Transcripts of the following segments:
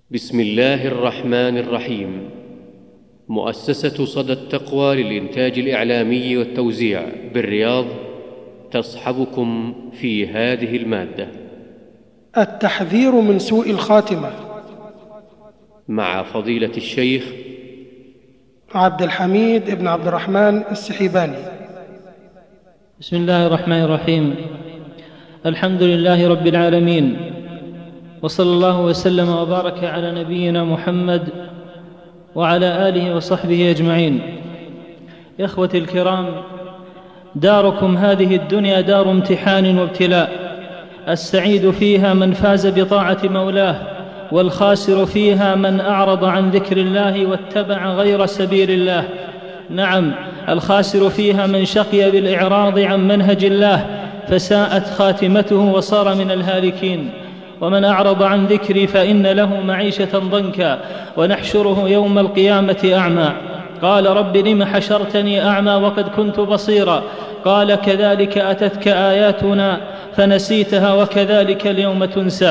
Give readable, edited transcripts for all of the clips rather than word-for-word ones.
بسم الله الرحمن الرحيم. مؤسسة صدى التقوى للإنتاج الإعلامي والتوزيع بالرياض تصحبكم في هذه المادة. التحذير من سوء الخاتمة مع فضيلة الشيخ عبد الحميد بن عبد الرحمن السحيباني. بسم الله الرحمن الرحيم. الحمد لله رب العالمين، وصلى الله وسلم وبارك على نبينا محمد وعلى آله وصحبه أجمعين. إخوتي الكرام، داركم هذه الدنيا دار امتحان وابتلاء، السعيد فيها من فاز بطاعة مولاه، والخاسر فيها من أعرض عن ذكر الله واتبع غير سبيل الله. نعم، الخاسر فيها من شقي بالإعراض عن منهج الله فساءت خاتمته وصار من الهالكين. ومن أعرض عن ذكري فإن له معيشة ضنكا ونحشره يوم القيامة أعمى. قال رب لم حشرتني أعمى وقد كنت بصيرا؟ قال كذلك أتتك آياتنا فنسيتها وكذلك اليوم تنسى.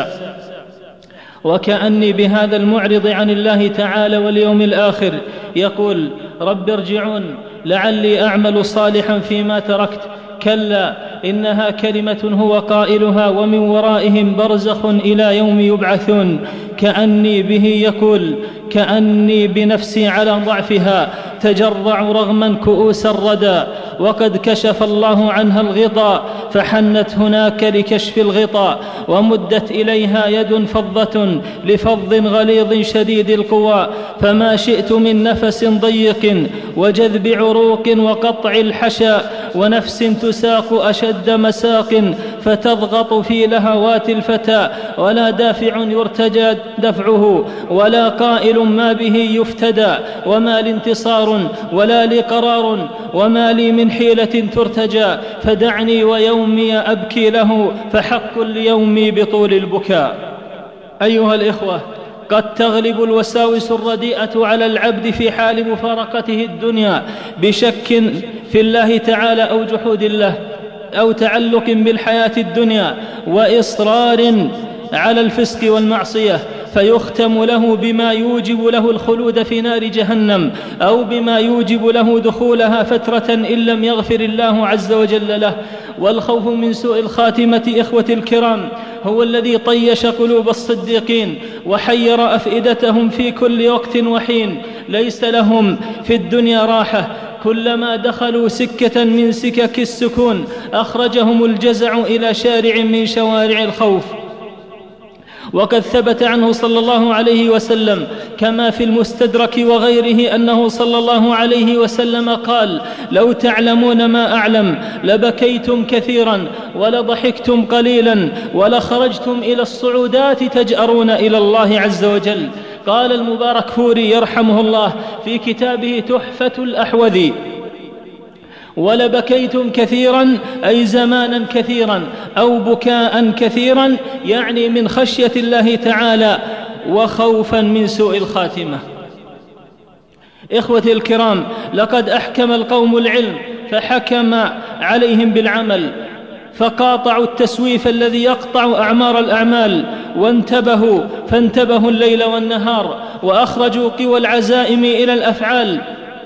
وكأني بهذا المعرض عن الله تعالى واليوم الآخر يقول رب ارجعون لعلي أعمل صالحا فيما تركت. كلا إنها كلمة هو قائلها ومن ورائهم برزخ إلى يوم يبعثون. كأني به يقول كأني بنفسي على ضعفها تجرع رغما كؤوس الردى، وقد كشف الله عنها الغطاء فحنت هناك لكشف الغطاء، ومدت إليها يد فظة لفظ غليظ شديد القوى، فما شئت من نفس ضيق وجذب عروق وقطع الحشا، ونفس تساق أشد مساق فتضغط في لهوات الفتى، ولا دافع يرتجى دفعه ولا قائل ما به يفتدى، وما لانتصار ولا لقرار وما لي من حيلة ترتجى، فدعني ويومي أبكي له فحق ليومي بطول البكاء. أيها الإخوة، قد تغلب الوساوس الرديئة على العبد في حال مفارقته الدنيا بشك في الله تعالى أو جحود الله أو تعلق بالحياة الدنيا وإصرار على الفسق والمعصية، فيختم له بما يوجب له الخلود في نار جهنم أو بما يوجب له دخولها فترة إن لم يغفر الله عز وجل له. والخوف من سوء الخاتمة إخوتي الكرام هو الذي طيش قلوب الصديقين وحير أفئدتهم في كل وقت وحين. ليس لهم في الدنيا راحة، كلما دخلوا سكة من سكك السكون أخرجهم الجزع إلى شارع من شوارع الخوف. وقد ثبت عنه صلى الله عليه وسلم كما في المستدرك وغيره أنه صلى الله عليه وسلم قال لو تعلمون ما أعلم لبكيتم كثيرا ولضحكتم قليلا ولخرجتم إلى الصعودات تجأرون إلى الله عز وجل. قال المباركفوري يرحمه الله في كتابه تحفة الأحوذي ولبكيتم كثيرا أي زمانا كثيرا أو بكاء كثيرا، يعني من خشية الله تعالى وخوفا من سوء الخاتمة. إخوتي الكرام، لقد أحكم القوم العلم فحكم عليهم بالعمل، فقاطعوا التسويف الذي يقطع أعمار الأعمال، وانتبهوا فانتبهوا الليل والنهار، وأخرجوا قوى العزائم إلى الأفعال.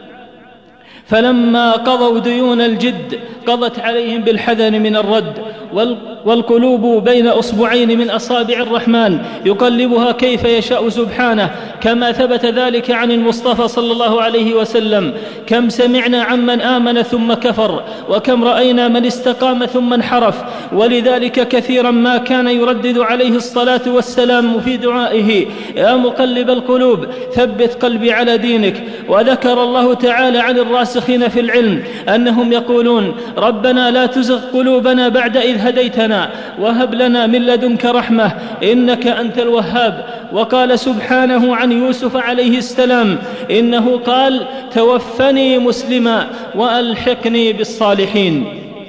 فلما قضوا ديون الجد قضت عليهم بالحذر من الرد، والقلوب بين أصبعين من أصابع الرحمن يقلبها كيف يشاء سبحانه، كما ثبت ذلك عن المصطفى صلى الله عليه وسلم. كم سمعنا عمن آمن ثم كفر، وكم رأينا من استقام ثم انحرف، ولذلك كثيرا ما كان يردد عليه الصلاة والسلام في دعائه يا مقلب القلوب ثبت قلبي على دينك. وذكر الله تعالى عن الراسخين في العلم أنهم يقولون ربنا لا تزغ قلوبنا بعد إذ هديتنا وهب لنا من لدنك رحمة إنك أنت الوهاب. وقال سبحانه عن يوسف عليه السلام إنه قال توفني مسلما وألحقني بالصالحين.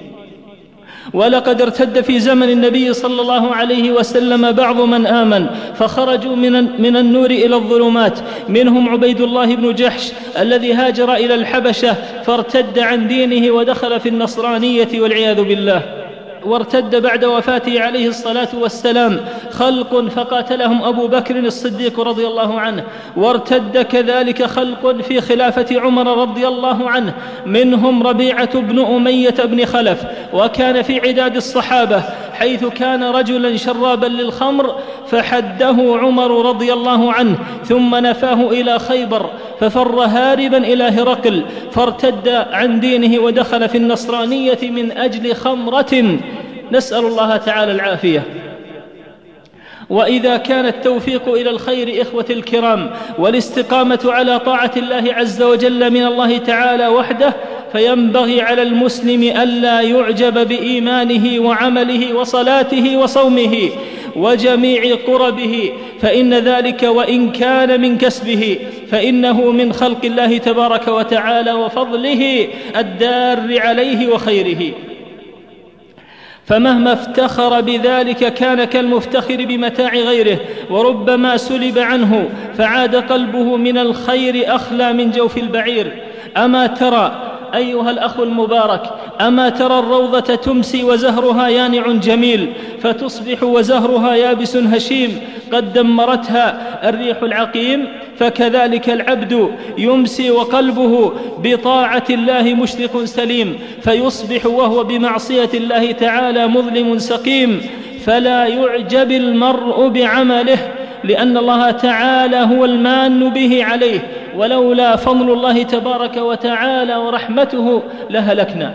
ولقد ارتد في زمن النبي صلى الله عليه وسلم بعض من آمن فخرجوا من النور إلى الظلمات، منهم عبيد الله بن جحش الذي هاجر إلى الحبشة فارتد عن دينه ودخل في النصرانية والعياذ بالله. وارتد بعد وفاته عليه الصلاة والسلام خلق فقاتلهم أبو بكر الصديق رضي الله عنه، وارتد كذلك خلق في خلافة عمر رضي الله عنه، منهم ربيعة بن أمية بن خلف، وكان في عداد الصحابة، حيث كان رجلا شرابا للخمر فحده عمر رضي الله عنه ثم نفاه إلى خيبر، ففر هاربا إلى هرقل فارتد عن دينه ودخل في النصرانية من أجل خمرة، نسأل الله تعالى العافية. وإذا كان التوفيق إلى الخير إخوة الكرام والاستقامة على طاعة الله عز وجل من الله تعالى وحده، فينبغي على المسلم ألا يعجب بإيمانه وعمله وصلاته وصومه وجميع قربه، فإن ذلك وإن كان من كسبه فإنه من خلق الله تبارك وتعالى وفضله الدار عليه وخيره، فمهما افتخر بذلك كان كالمفتخر بمتاع غيره، وربما سلب عنه فعاد قلبه من الخير أخلى من جوف البعير. أما ترى أيها الأخ المبارك، أما ترى الروضة تمسي وزهرها يانع جميل، فتصبح وزهرها يابس هشيم قد دمرتها الريح العقيم، فكذلك العبد يمسي وقلبه بطاعة الله مشرق سليم، فيصبح وهو بمعصية الله تعالى مظلم سقيم. فلا يعجب المرء بعمله، لأن الله تعالى هو المان به عليه، ولولا فضل الله تبارك وتعالى ورحمته لهلكنا.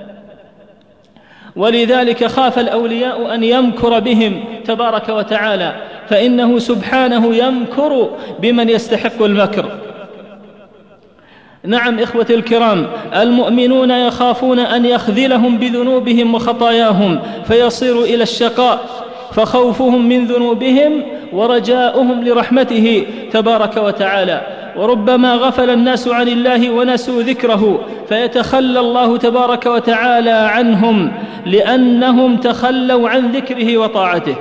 ولذلك خاف الأولياء أن يمكر بهم تبارك وتعالى، فإنه سبحانه يمكر بمن يستحق المكر. نعم إخوة الكرام، المؤمنون يخافون أن يخذلهم بذنوبهم وخطاياهم فيصيروا إلى الشقاء، فخوفهم من ذنوبهم ورجاؤهم لرحمته تبارك وتعالى. وربما غفل الناس عن الله ونسوا ذكره فيتخلى الله تبارك وتعالى عنهم لأنهم تخلوا عن ذكره وطاعته.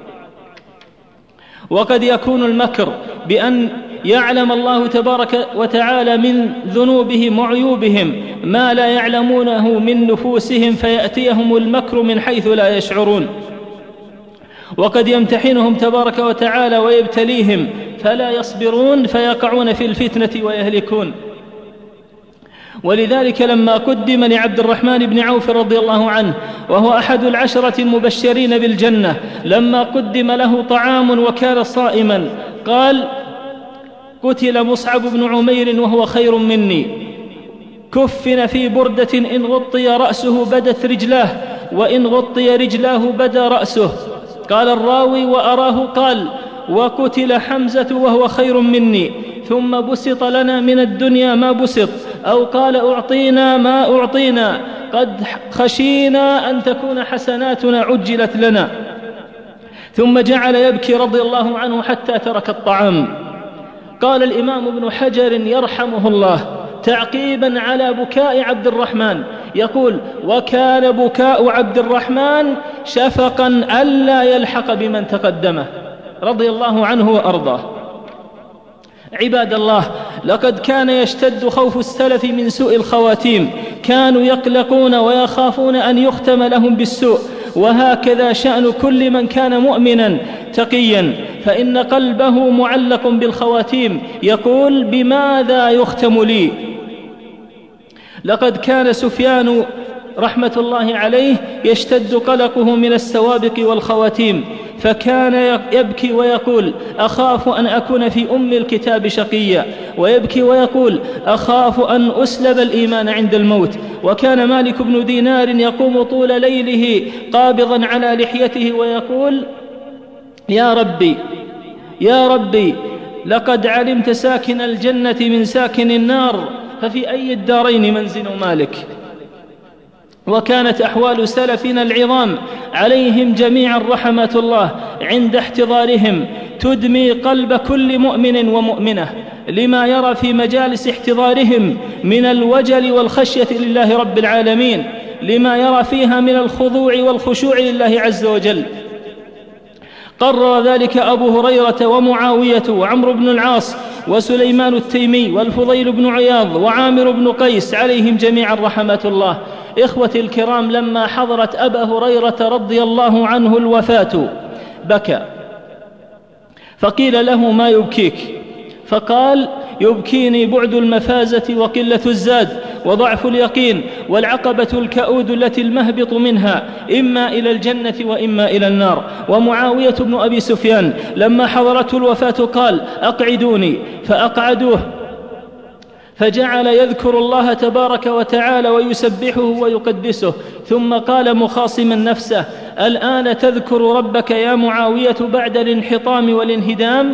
وقد يكون المكر بأن يعلم الله تبارك وتعالى من ذنوبهم وعيوبهم ما لا يعلمونه من نفوسهم، فيأتيهم المكر من حيث لا يشعرون. وقد يمتحنهم تبارك وتعالى ويبتليهم فلا يصبرون فيقعون في الفتنة ويهلكون. ولذلك لما قدم لعبد الرحمن بن عوف رضي الله عنه، وهو أحد العشرة المبشرين بالجنة، لما قدم له طعام وكان صائما قال: قتل مصعب بن عمير وهو خير مني، كفن في بردة إن غطي رأسه بدت رجلاه، وإن غطي رجلاه بدا رأسه. قال الراوي: وأراه قال: وقتل حمزة وهو خير مني، ثم بسط لنا من الدنيا ما بسط، أو قال: أعطينا ما أعطينا، قد خشينا أن تكون حسناتنا عجلت لنا. ثم جعل يبكي رضي الله عنه حتى ترك الطعام. قال الإمام ابن حجر يرحمه الله تعقيبا على بكاء عبد الرحمن، يقول: وكان بكاء عبد الرحمن شفقا ألا يلحق بمن تقدمه رضي الله عنه وأرضاه. عباد الله، لقد كان يشتد خوف السلف من سوء الخواتيم، كانوا يقلقون ويخافون أن يختم لهم بالسوء، وهكذا شأن كل من كان مؤمنا تقيا، فإن قلبه معلق بالخواتيم، يقول: بماذا يختم لي؟ لقد كان سفيان رحمة الله عليه يشتد قلقه من السوابق والخواتيم، فكان يبكي ويقول: أخاف أن أكون في أم الكتاب شقيا، ويبكي ويقول: أخاف أن أسلب الإيمان عند الموت. وكان مالك بن دينار يقوم طول ليله قابضا على لحيته ويقول: يا ربي يا ربي، لقد علمت ساكن الجنة من ساكن النار، ففي أي الدارين منزل مالك؟ وكانت أحوال سلفنا العظام عليهم جميعا رحمة الله عند احتضارهم تدمي قلب كل مؤمن ومؤمنة، لما يرى في مجالس احتضارهم من الوجل والخشية لله رب العالمين، لما يرى فيها من الخضوع والخشوع لله عز وجل. قرر ذلك أبو هريرة ومعاوية وعمرو بن العاص وسليمان التيمي والفضيل بن عياض وعامر بن قيس عليهم جميعا رحمة الله. إخوتي الكرام، لما حضرت أبا هريرة رضي الله عنه الوفاة بكى، فقيل له: ما يبكيك؟ فقال: يبكيني بعد المفازة وقلة الزاد وضعف اليقين والعقبة الكؤود التي المهبط منها إما إلى الجنة وإما إلى النار. ومعاوية بن أبي سفيان لما حضرته الوفاة قال: أقعدوني، فأقعدوه، فجعل يذكر الله تبارك وتعالى ويسبحه ويقدسه، ثم قال مخاصما نفسه: الآن تذكر ربك يا معاوية بعد الانحطام والانهدام؟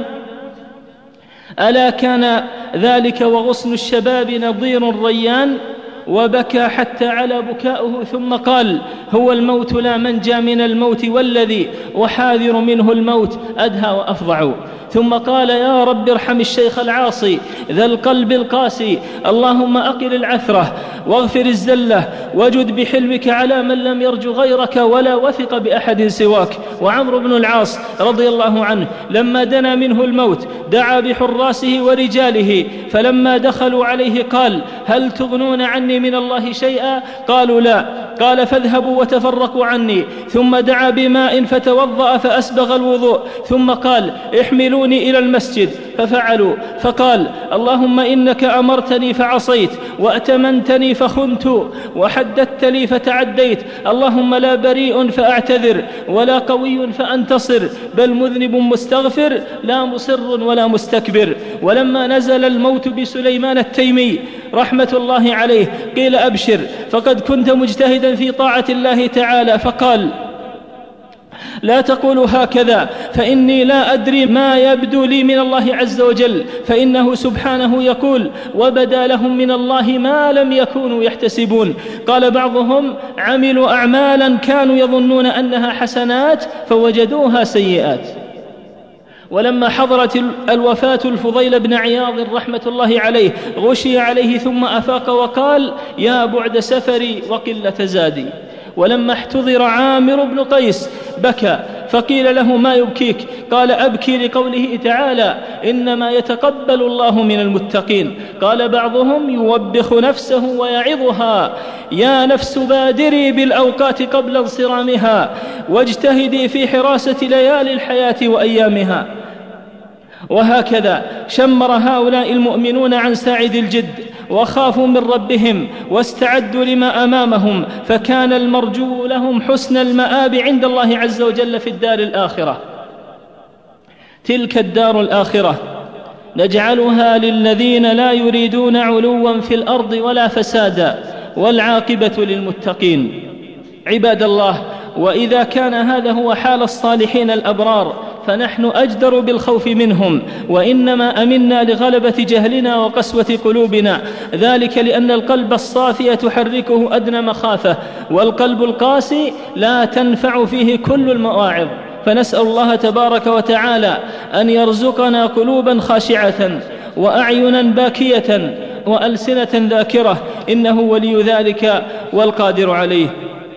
ألا كان ذلك وغصن الشباب نظير الريان؟ وبكى حتى على بكاؤه، ثم قال: هو الموت لا منجى من الموت، والذي أحاذر منه الموت أدهى وأفظع. ثم قال: يا رب ارحم الشيخ العاصي ذا القلب القاسي، اللهم أقل العثرة واغفر الزلة وجد بحلمك على من لم يرج غيرك ولا وثق بأحد سواك. وعمرو بن العاص رضي الله عنه لما دنا منه الموت دعا بحراسه ورجاله، فلما دخلوا عليه قال: هل تغنون عني من الله شيئا؟ قالوا: لا. قال: فاذهبوا وتفرقوا عني. ثم دعا بماء فتوضأ فأسبغ الوضوء، ثم قال: احملوني إلى المسجد، ففعلوا. فقال: اللهم إنك أمرتني فعصيت، وأتمنتني فخنت، وحددت لي فتعديت، اللهم لا بريء فأعتذر ولا قوي فأنتصر، بل مذنب مستغفر لا مصر ولا مستكبر. ولما نزل الموت بسليمان التيمي رحمة الله عليه قيل: أبشر، فقد كنت مجتهدا في طاعة الله تعالى. فقال: لا تقولوا هكذا، فإني لا أدري ما يبدو لي من الله عز وجل، فإنه سبحانه يقول: وبدا لهم من الله ما لم يكونوا يحتسبون. قال بعضهم: عملوا أعمالا كانوا يظنون أنها حسنات فوجدوها سيئات. ولما حضرت الوفاة الفضيل بن عياض رحمة الله عليه غشي عليه ثم أفاق وقال: يا بعد سفري وقلة زادي. ولما احتضر عامر بن قيس بكى، فقيل له: ما يبكيك؟ قال: أبكي لقوله تعالى: إنما يتقبل الله من المتقين. قال بعضهم: يوبخ نفسه ويعظها: يا نفس بادري بالأوقات قبل انصرامها، واجتهدي في حراسة ليالي الحياة وأيامها. وهكذا شمر هؤلاء المؤمنون عن ساعد الجد، وخافوا من ربهم واستعدوا لما أمامهم، فكان المرجو لهم حسن المآب عند الله عز وجل في الدار الآخرة. تلك الدار الآخرة نجعلها للذين لا يريدون علوا في الأرض ولا فسادا، والعاقبة للمتقين. عباد الله، وإذا كان هذا هو حال الصالحين الأبرار فنحن أجدر بالخوف منهم، وإنما أمنا لغلبة جهلنا وقسوة قلوبنا، ذلك لأن القلب الصافي تحركه أدنى مخافة، والقلب القاسي لا تنفع فيه كل المواعظ. فنسأل الله تبارك وتعالى أن يرزقنا قلوبا خاشعة وأعينا باكية وألسنة ذاكرة، إنه ولي ذلك والقادر عليه.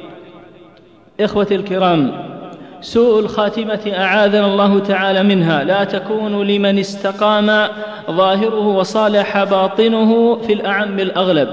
إخوتي الكرام، سوء الخاتمة أعاذنا الله تعالى منها لا تكون لمن استقام ظاهره وصالح باطنه في الأعم الأغلب،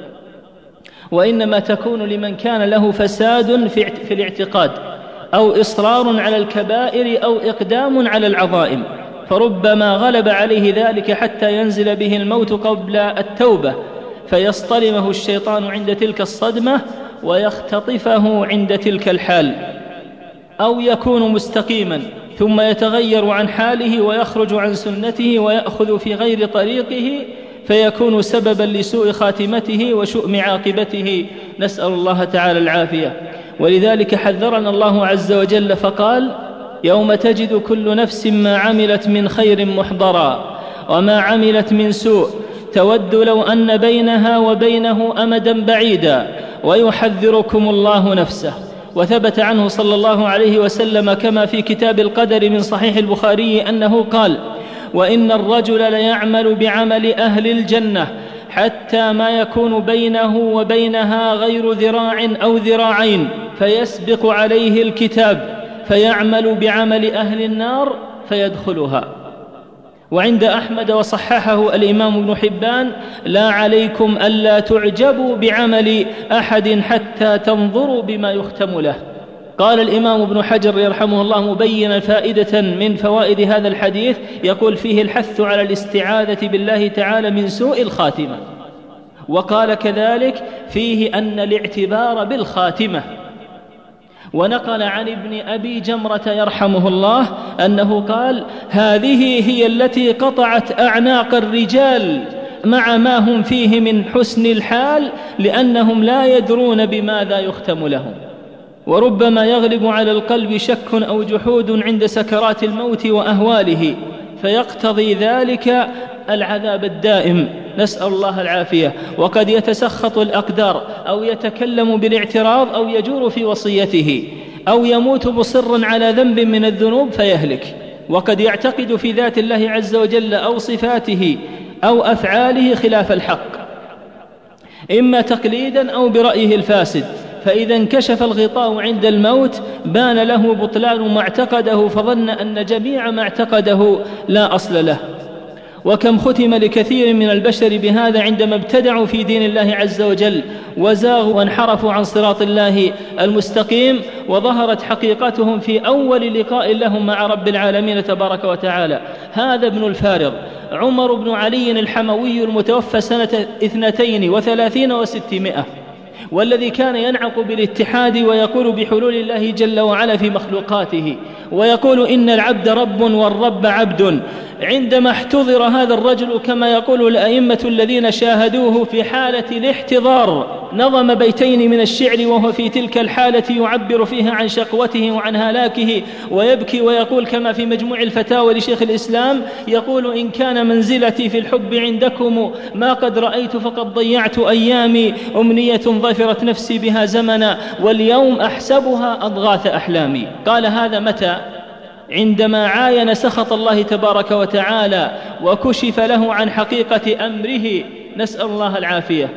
وإنما تكون لمن كان له فساد في الاعتقاد، أو إصرار على الكبائر، أو إقدام على العظائم، فربما غلب عليه ذلك حتى ينزل به الموت قبل التوبة، فيصطلمه الشيطان عند تلك الصدمة ويختطفه عند تلك الحال، أو يكون مستقيما ثم يتغير عن حاله ويخرج عن سنته ويأخذ في غير طريقه، فيكون سببا لسوء خاتمته وشؤم عاقبته، نسأل الله تعالى العافية. ولذلك حذرنا الله عز وجل فقال: يوم تجد كل نفس ما عملت من خير محضرا وما عملت من سوء تود لو أن بينها وبينه أمدا بعيدا ويحذركم الله نفسه. وثبت عنه صلى الله عليه وسلم كما في كتاب القدر من صحيح البخاري أنه قال: وإن الرجل ليعمل بعمل أهل الجنة حتى ما يكون بينه وبينها غير ذراع أو ذراعين، فيسبق عليه الكتاب فيعمل بعمل أهل النار فيدخلها. وعند أحمد وصححه الإمام ابن حبان: لا عليكم ألا تعجبوا بعمل أحد حتى تنظروا بما يختم له. قال الإمام ابن حجر يرحمه الله مبينا فائدة من فوائد هذا الحديث، يقول: فيه الحث على الاستعاذة بالله تعالى من سوء الخاتمة. وقال كذلك: فيه أن الاعتبار بالخاتمة. ونقل عن ابن أبي جمرة يرحمه الله أنه قال: هذه هي التي قطعت أعناق الرجال مع ما هم فيه من حسن الحال، لأنهم لا يدرون بماذا يختم لهم. وربما يغلب على القلب شك أو جحود عند سكرات الموت وأهواله، فيقتضي ذلك العذاب الدائم، نسأل الله العافية. وقد يتسخط الأقدار أو يتكلم بالاعتراض أو يجور في وصيته أو يموت مصرا على ذنب من الذنوب فيهلك. وقد يعتقد في ذات الله عز وجل أو صفاته أو أفعاله خلاف الحق، إما تقليدا أو برأيه الفاسد، فإذا انكشف الغطاء عند الموت بان له بطلان ما اعتقده، فظن أن جميع ما اعتقده لا أصل له. وكم ختم لكثير من البشر بهذا عندما ابتدعوا في دين الله عز وجل وزاغوا وانحرفوا عن صراط الله المستقيم، وظهرت حقيقتهم في أول لقاء لهم مع رب العالمين تبارك وتعالى. هذا ابن الفارض عمر بن علي الحموي المتوفى سنة 32 و600، والذي كان ينعق بالاتحاد ويقول بحلول الله جل وعلا في مخلوقاته، ويقول إن العبد رب والرب عبد. عندما احتضر هذا الرجل كما يقول الأئمة الذين شاهدوه في حالة الاحتضار، نظم بيتين من الشعر وهو في تلك الحالة يعبر فيها عن شقوته وعن هلاكه، ويبكي ويقول كما في مجموع الفتاوى لشيخ الإسلام، يقول: إن كان منزلتي في الحب عندكم ما قد رأيت فقد ضيعت أيامي، أمنية ظفرت نفسي بها زمنا، واليوم أحسبها أضغاث أحلامي. قال هذا متى؟ عندما عاين سخط الله تبارك وتعالى وكشف له عن حقيقة أمره، نسأل الله العافية.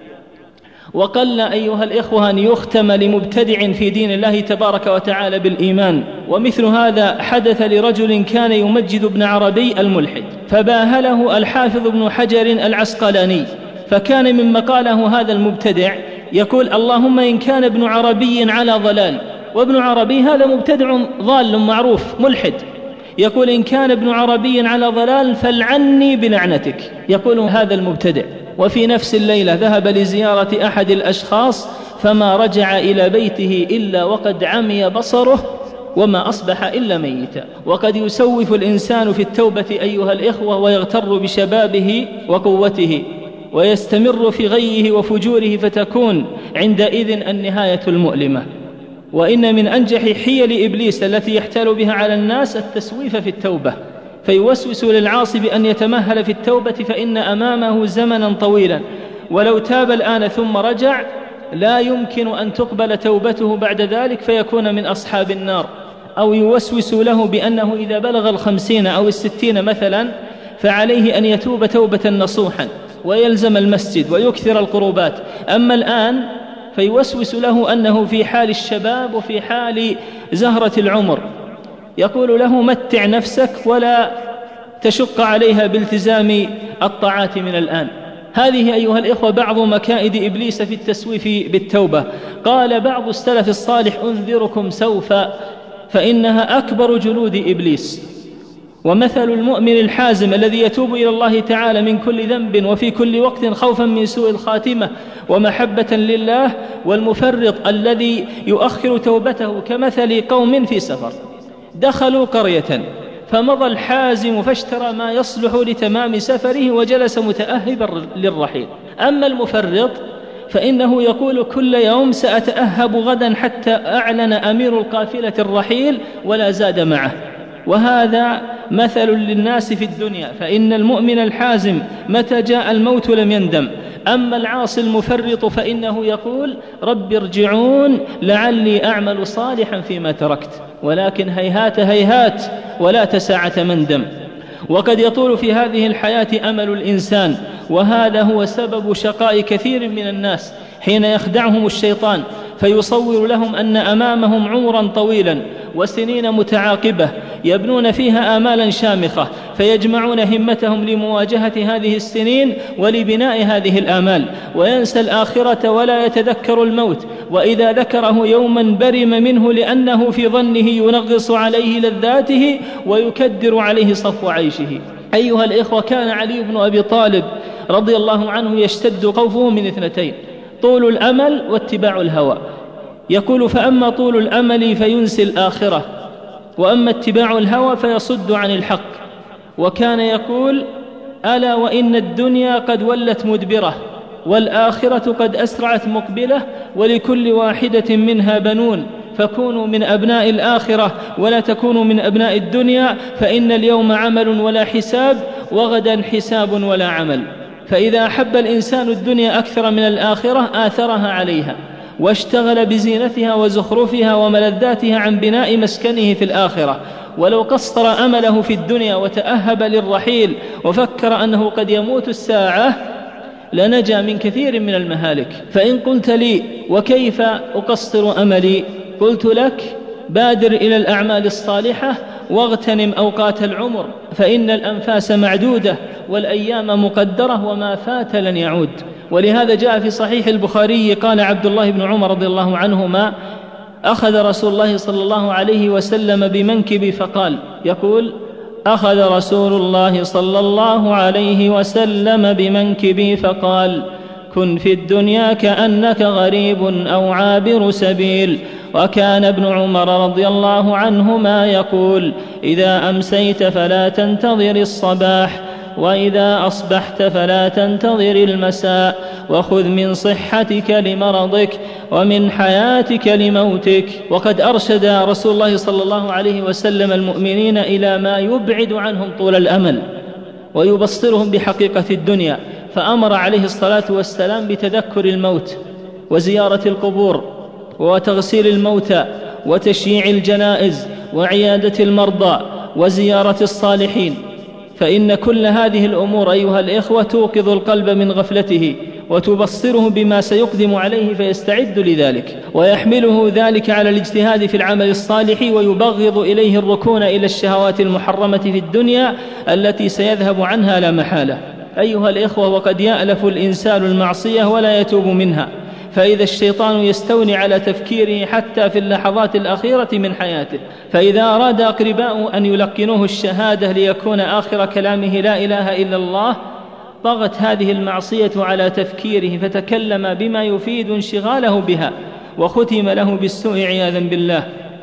وقل أيها الإخوة أن يختم لمبتدع في دين الله تبارك وتعالى بالإيمان. ومثل هذا حدث لرجل كان يمجد ابن عربي الملحد، فباهله الحافظ ابن حجر العسقلاني، فكان مما قاله هذا المبتدع يقول: اللهم إن كان ابن عربي على ضلال، وابن عربي هذا مبتدع ضال معروف ملحد، يقول: إن كان ابن عربي على ضلال فالعني بلعنتك، يقول هذا المبتدع. وفي نفس الليلة ذهب لزيارة أحد الأشخاص فما رجع إلى بيته إلا وقد عمي بصره وما أصبح إلا ميتا. وقد يسوف الإنسان في التوبة أيها الإخوة ويغتر بشبابه وقوته ويستمر في غيه وفجوره، فتكون عندئذ النهاية المؤلمة. وإن من أنجح حيل إبليس التي يحتال بها على الناس التسويف في التوبة، فيوسوس للعاصي بأن يتمهل في التوبة فإن أمامه زمنا طويلا، ولو تاب الآن ثم رجع لا يمكن أن تقبل توبته بعد ذلك فيكون من أصحاب النار. أو يوسوس له بأنه إذا بلغ 50 أو 60 مثلا فعليه أن يتوب توبة نصوحا ويلزم المسجد ويكثر القربات. أما الآن فيوسوس له أنه في حال الشباب وفي حال زهرة العمر، يقول له: متع نفسك ولا تشق عليها بالتزام الطاعات من الآن. هذه أيها الإخوة بعض مكائد إبليس في التسويف بالتوبة. قال بعض السلف الصالح: أنذركم سوف فإنها أكبر جلود إبليس. ومثل المؤمن الحازم الذي يتوب إلى الله تعالى من كل ذنب وفي كل وقت خوفا من سوء الخاتمة ومحبة لله، والمفرط الذي يؤخر توبته كمثل قوم في سفر دخلوا قرية فمضى الحازم فاشترى ما يصلح لتمام سفره وجلس متأهبا للرحيل. أما المفرط فإنه يقول: كل يوم سأتأهب غدا حتى أعلن أمير القافلة الرحيل ولا زاد معه. وهذا مثل للناس في الدنيا، فإن المؤمن الحازم متى جاء الموت لم يندم. أما العاصي المفرط فإنه يقول: رب ارجعون لعلي أعمل صالحا فيما تركت، ولكن هيهات هيهات ولا تساعة مندم. وقد يطول في هذه الحياة أمل الإنسان، وهذا هو سبب شقاء كثير من الناس حين يخدعهم الشيطان فيصور لهم أن أمامهم عمرا طويلا وسنين متعاقبة يبنون فيها آمالا شامخة، فيجمعون همتهم لمواجهة هذه السنين ولبناء هذه الآمال، وينسى الآخرة ولا يتذكر الموت، وإذا ذكره يوما برم منه لأنه في ظنه ينغص عليه لذاته ويكدر عليه صفو عيشه. أيها الإخوة، كان علي بن أبي طالب رضي الله عنه يشتد خوفه من اثنتين: طول الأمل واتباع الهوى. يقول: فأما طول الأمل فينسي الآخرة، وأما اتباع الهوى فيصد عن الحق. وكان يقول: ألا وإن الدنيا قد ولت مدبرة، والآخرة قد أسرعت مقبلة، ولكل واحدة منها بنون، فكونوا من أبناء الآخرة ولا تكونوا من أبناء الدنيا، فإن اليوم عمل ولا حساب، وغدا حساب ولا عمل. فإذا أحب الإنسان الدنيا أكثر من الآخرة آثرها عليها، واشتغل بزينتها وزخرفها وملذاتها عن بناء مسكنه في الآخرة. ولو قصر أمله في الدنيا وتأهب للرحيل وفكر أنه قد يموت الساعة لنجا من كثير من المهالك. فإن قلت لي: وكيف أقصر أملي؟ قلت لك: بادر إلى الأعمال الصالحة واغتنم أوقات العمر، فإن الأنفاس معدودة والأيام مقدرة، وما فات لن يعود. ولهذا جاء في صحيح البخاري قال عبد الله بن عمر رضي الله عنهما: أخذ رسول الله صلى الله عليه وسلم بمنكبي فقال، يقول: أخذ رسول الله صلى الله عليه وسلم بمنكبي فقال: كن في الدنيا كأنك غريب أو عابر سبيل. وكان ابن عمر رضي الله عنهما يقول: إذا أمسيت فلا تنتظر الصباح، وإذا أصبحت فلا تنتظر المساء، وخذ من صحتك لمرضك ومن حياتك لموتك. وقد أرشد رسول الله صلى الله عليه وسلم المؤمنين إلى ما يبعد عنهم طول الأمل ويبصرهم بحقيقة الدنيا، فأمر عليه الصلاة والسلام بتذكر الموت وزيارة القبور وتغسيل الموتى وتشييع الجنائز وعيادة المرضى وزيارة الصالحين. فإن كل هذه الأمور أيها الإخوة توقظ القلب من غفلته وتبصره بما سيقدم عليه فيستعد لذلك، ويحمله ذلك على الاجتهاد في العمل الصالح، ويبغض إليه الركون إلى الشهوات المحرمة في الدنيا التي سيذهب عنها لا محالة. أيها الإخوة، وقد يألف الإنسان المعصية ولا يتوب منها، فإذا الشيطان يستولي على تفكيره حتى في اللحظات الأخيرة من حياته، فإذا أراد أقرباؤه أن يلقنوه الشهادة ليكون آخر كلامه لا إله إلا الله، طغت هذه المعصية على تفكيره فتكلم بما يفيد انشغاله بها، وختم له بالسوء عياذا بالله.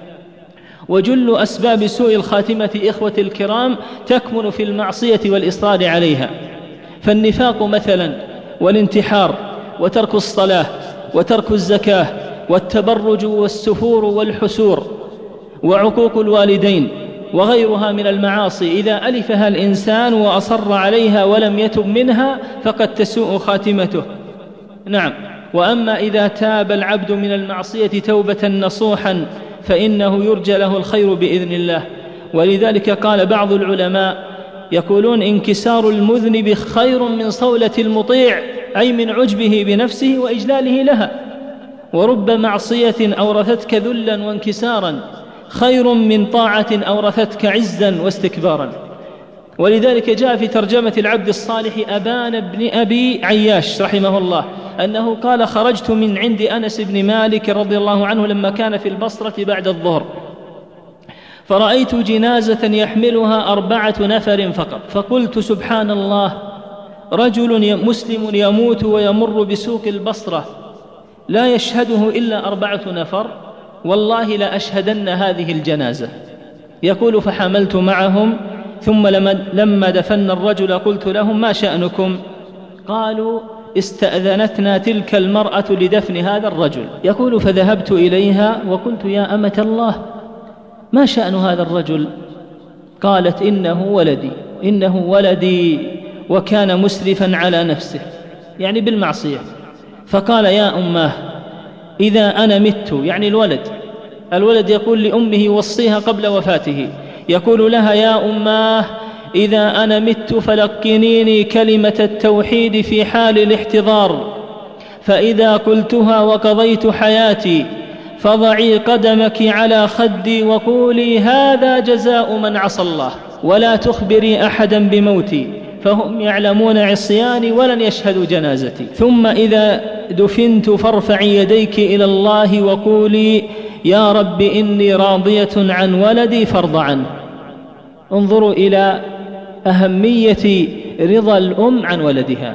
وجل أسباب سوء الخاتمة إخوة الكرام تكمن في المعصية والإصرار عليها، فالنفاق مثلا، والانتحار، وترك الصلاة، وترك الزكاة، والتبرج والسفور والحسور، وعقوق الوالدين، وغيرها من المعاصي، إذا ألفها الإنسان وأصر عليها ولم يتب منها فقد تسوء خاتمته. نعم، وأما إذا تاب العبد من المعصية توبة نصوحا فإنه يرجى له الخير بإذن الله. ولذلك قال بعض العلماء يقولون: انكسار المذنب خير من صولة المطيع، أي من عجبه بنفسه وإجلاله لها. ورب معصية أورثتك ذلا وانكسارا خير من طاعة أورثتك عزا واستكبارا. ولذلك جاء في ترجمة العبد الصالح أبان بن أبي عياش رحمه الله أنه قال: خرجت من عند أنس بن مالك رضي الله عنه لما كان في البصرة بعد الظهر، فرأيت جنازة يحملها 4 نفر فقط، فقلت: سبحان الله، رجل مسلم يموت ويمر بسوق البصرة لا يشهده إلا 4 نفر، والله لأشهدن هذه الجنازة. يقول: فحملت معهم، ثم لما دفن الرجل قلت لهم: ما شأنكم؟ قالوا: استأذنتنا تلك المرأة لدفن هذا الرجل. يقول: فذهبت إليها وقلت: يا أمة الله، ما شأن هذا الرجل؟ قالت: إنه ولدي وكان مسرفا على نفسه، يعني بالمعصية. فقال: يا أماه، إذا أنا مت، يعني الولد يقول لأمه وصيها قبل وفاته، يقول لها: يا أماه، إذا أنا مت فلقنيني كلمة التوحيد في حال الاحتضار، فإذا قلتها وقضيت حياتي فضعي قدمك على خدي وقولي هذا جزاء من عصى الله، ولا تخبري أحدا بموتي فهم يعلمون عصياني ولن يشهدوا جنازتي. ثم إذا دفنت فارفعي يديك إلى الله وقولي يا رب إني راضية عن ولدي فارض عنه. انظروا إلى أهمية رضا الأم عن ولدها.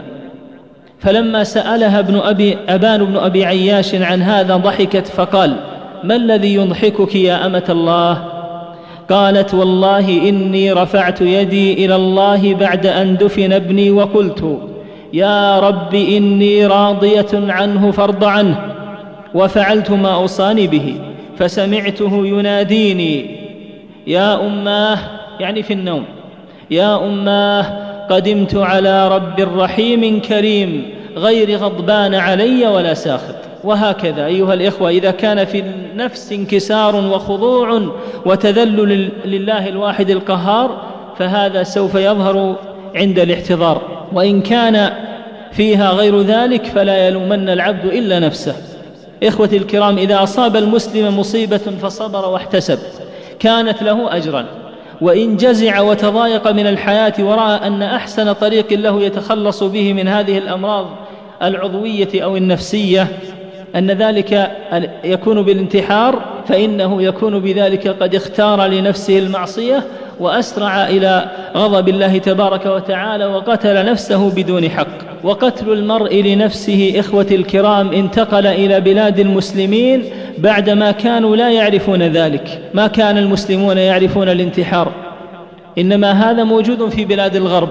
فلما سألها أبان بن أبي عياش عن هذا ضحكت فقال ما الذي يضحكك يا أمة الله؟ قالت والله إني رفعت يدي إلى الله بعد أن دفن ابني وقلت يا رب إني راضية عنه فارض عنه، وفعلت ما أوصاني به، فسمعته يناديني يا أماه، يعني في النوم، يا أماه قدمت على رب رحيم كريم غير غضبان علي ولا ساخط. وهكذا أيها الإخوة إذا كان في النفس انكسار وخضوع وتذلل لله الواحد القهار فهذا سوف يظهر عند الاحتضار، وإن كان فيها غير ذلك فلا يلومن العبد إلا نفسه. إخوتي الكرام، إذا أصاب المسلم مصيبة فصبر واحتسب كانت له أجرا، وإن جزع وتضايق من الحياة ورأى أن أحسن طريق له يتخلص به من هذه الأمراض العضوية أو النفسية أن ذلك يكون بالانتحار، فإنه يكون بذلك قد اختار لنفسه المعصية وأسرع إلى غضب الله تبارك وتعالى وقتل نفسه بدون حق. وقتل المرء لنفسه إخوتي الكرام انتقل إلى بلاد المسلمين بعدما كانوا لا يعرفون ذلك. ما كان المسلمون يعرفون الانتحار، إنما هذا موجود في بلاد الغرب،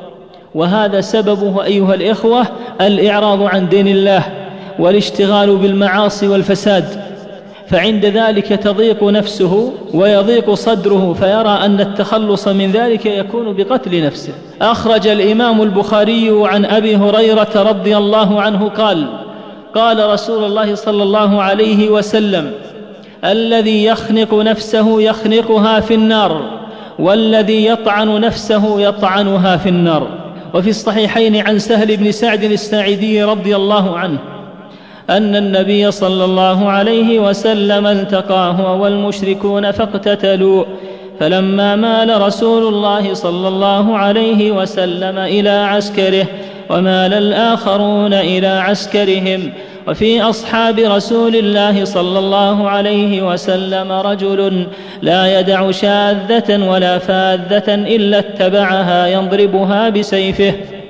وهذا سببه أيها الإخوة الإعراض عن دين الله والاشتغال بالمعاصي والفساد، فعند ذلك تضيق نفسه ويضيق صدره فيرى أن التخلص من ذلك يكون بقتل نفسه. أخرج الإمام البخاري عن أبي هريرة رضي الله عنه قال قال رسول الله صلى الله عليه وسلم الذي يخنق نفسه يخنقها في النار، والذي يطعن نفسه يطعنها في النار. وفي الصحيحين عن سهل بن سعد الساعدي رضي الله عنه أن النبي صلى الله عليه وسلم التقى هو والمشركون فاقتتلوا، فلما مال رسول الله صلى الله عليه وسلم إلى عسكره ومال الآخرون إلى عسكرهم. وفي أصحاب رسول الله صلى الله عليه وسلم رجل لا يدع شاذة ولا فاذة إلا اتبعها يضربها بسيفه،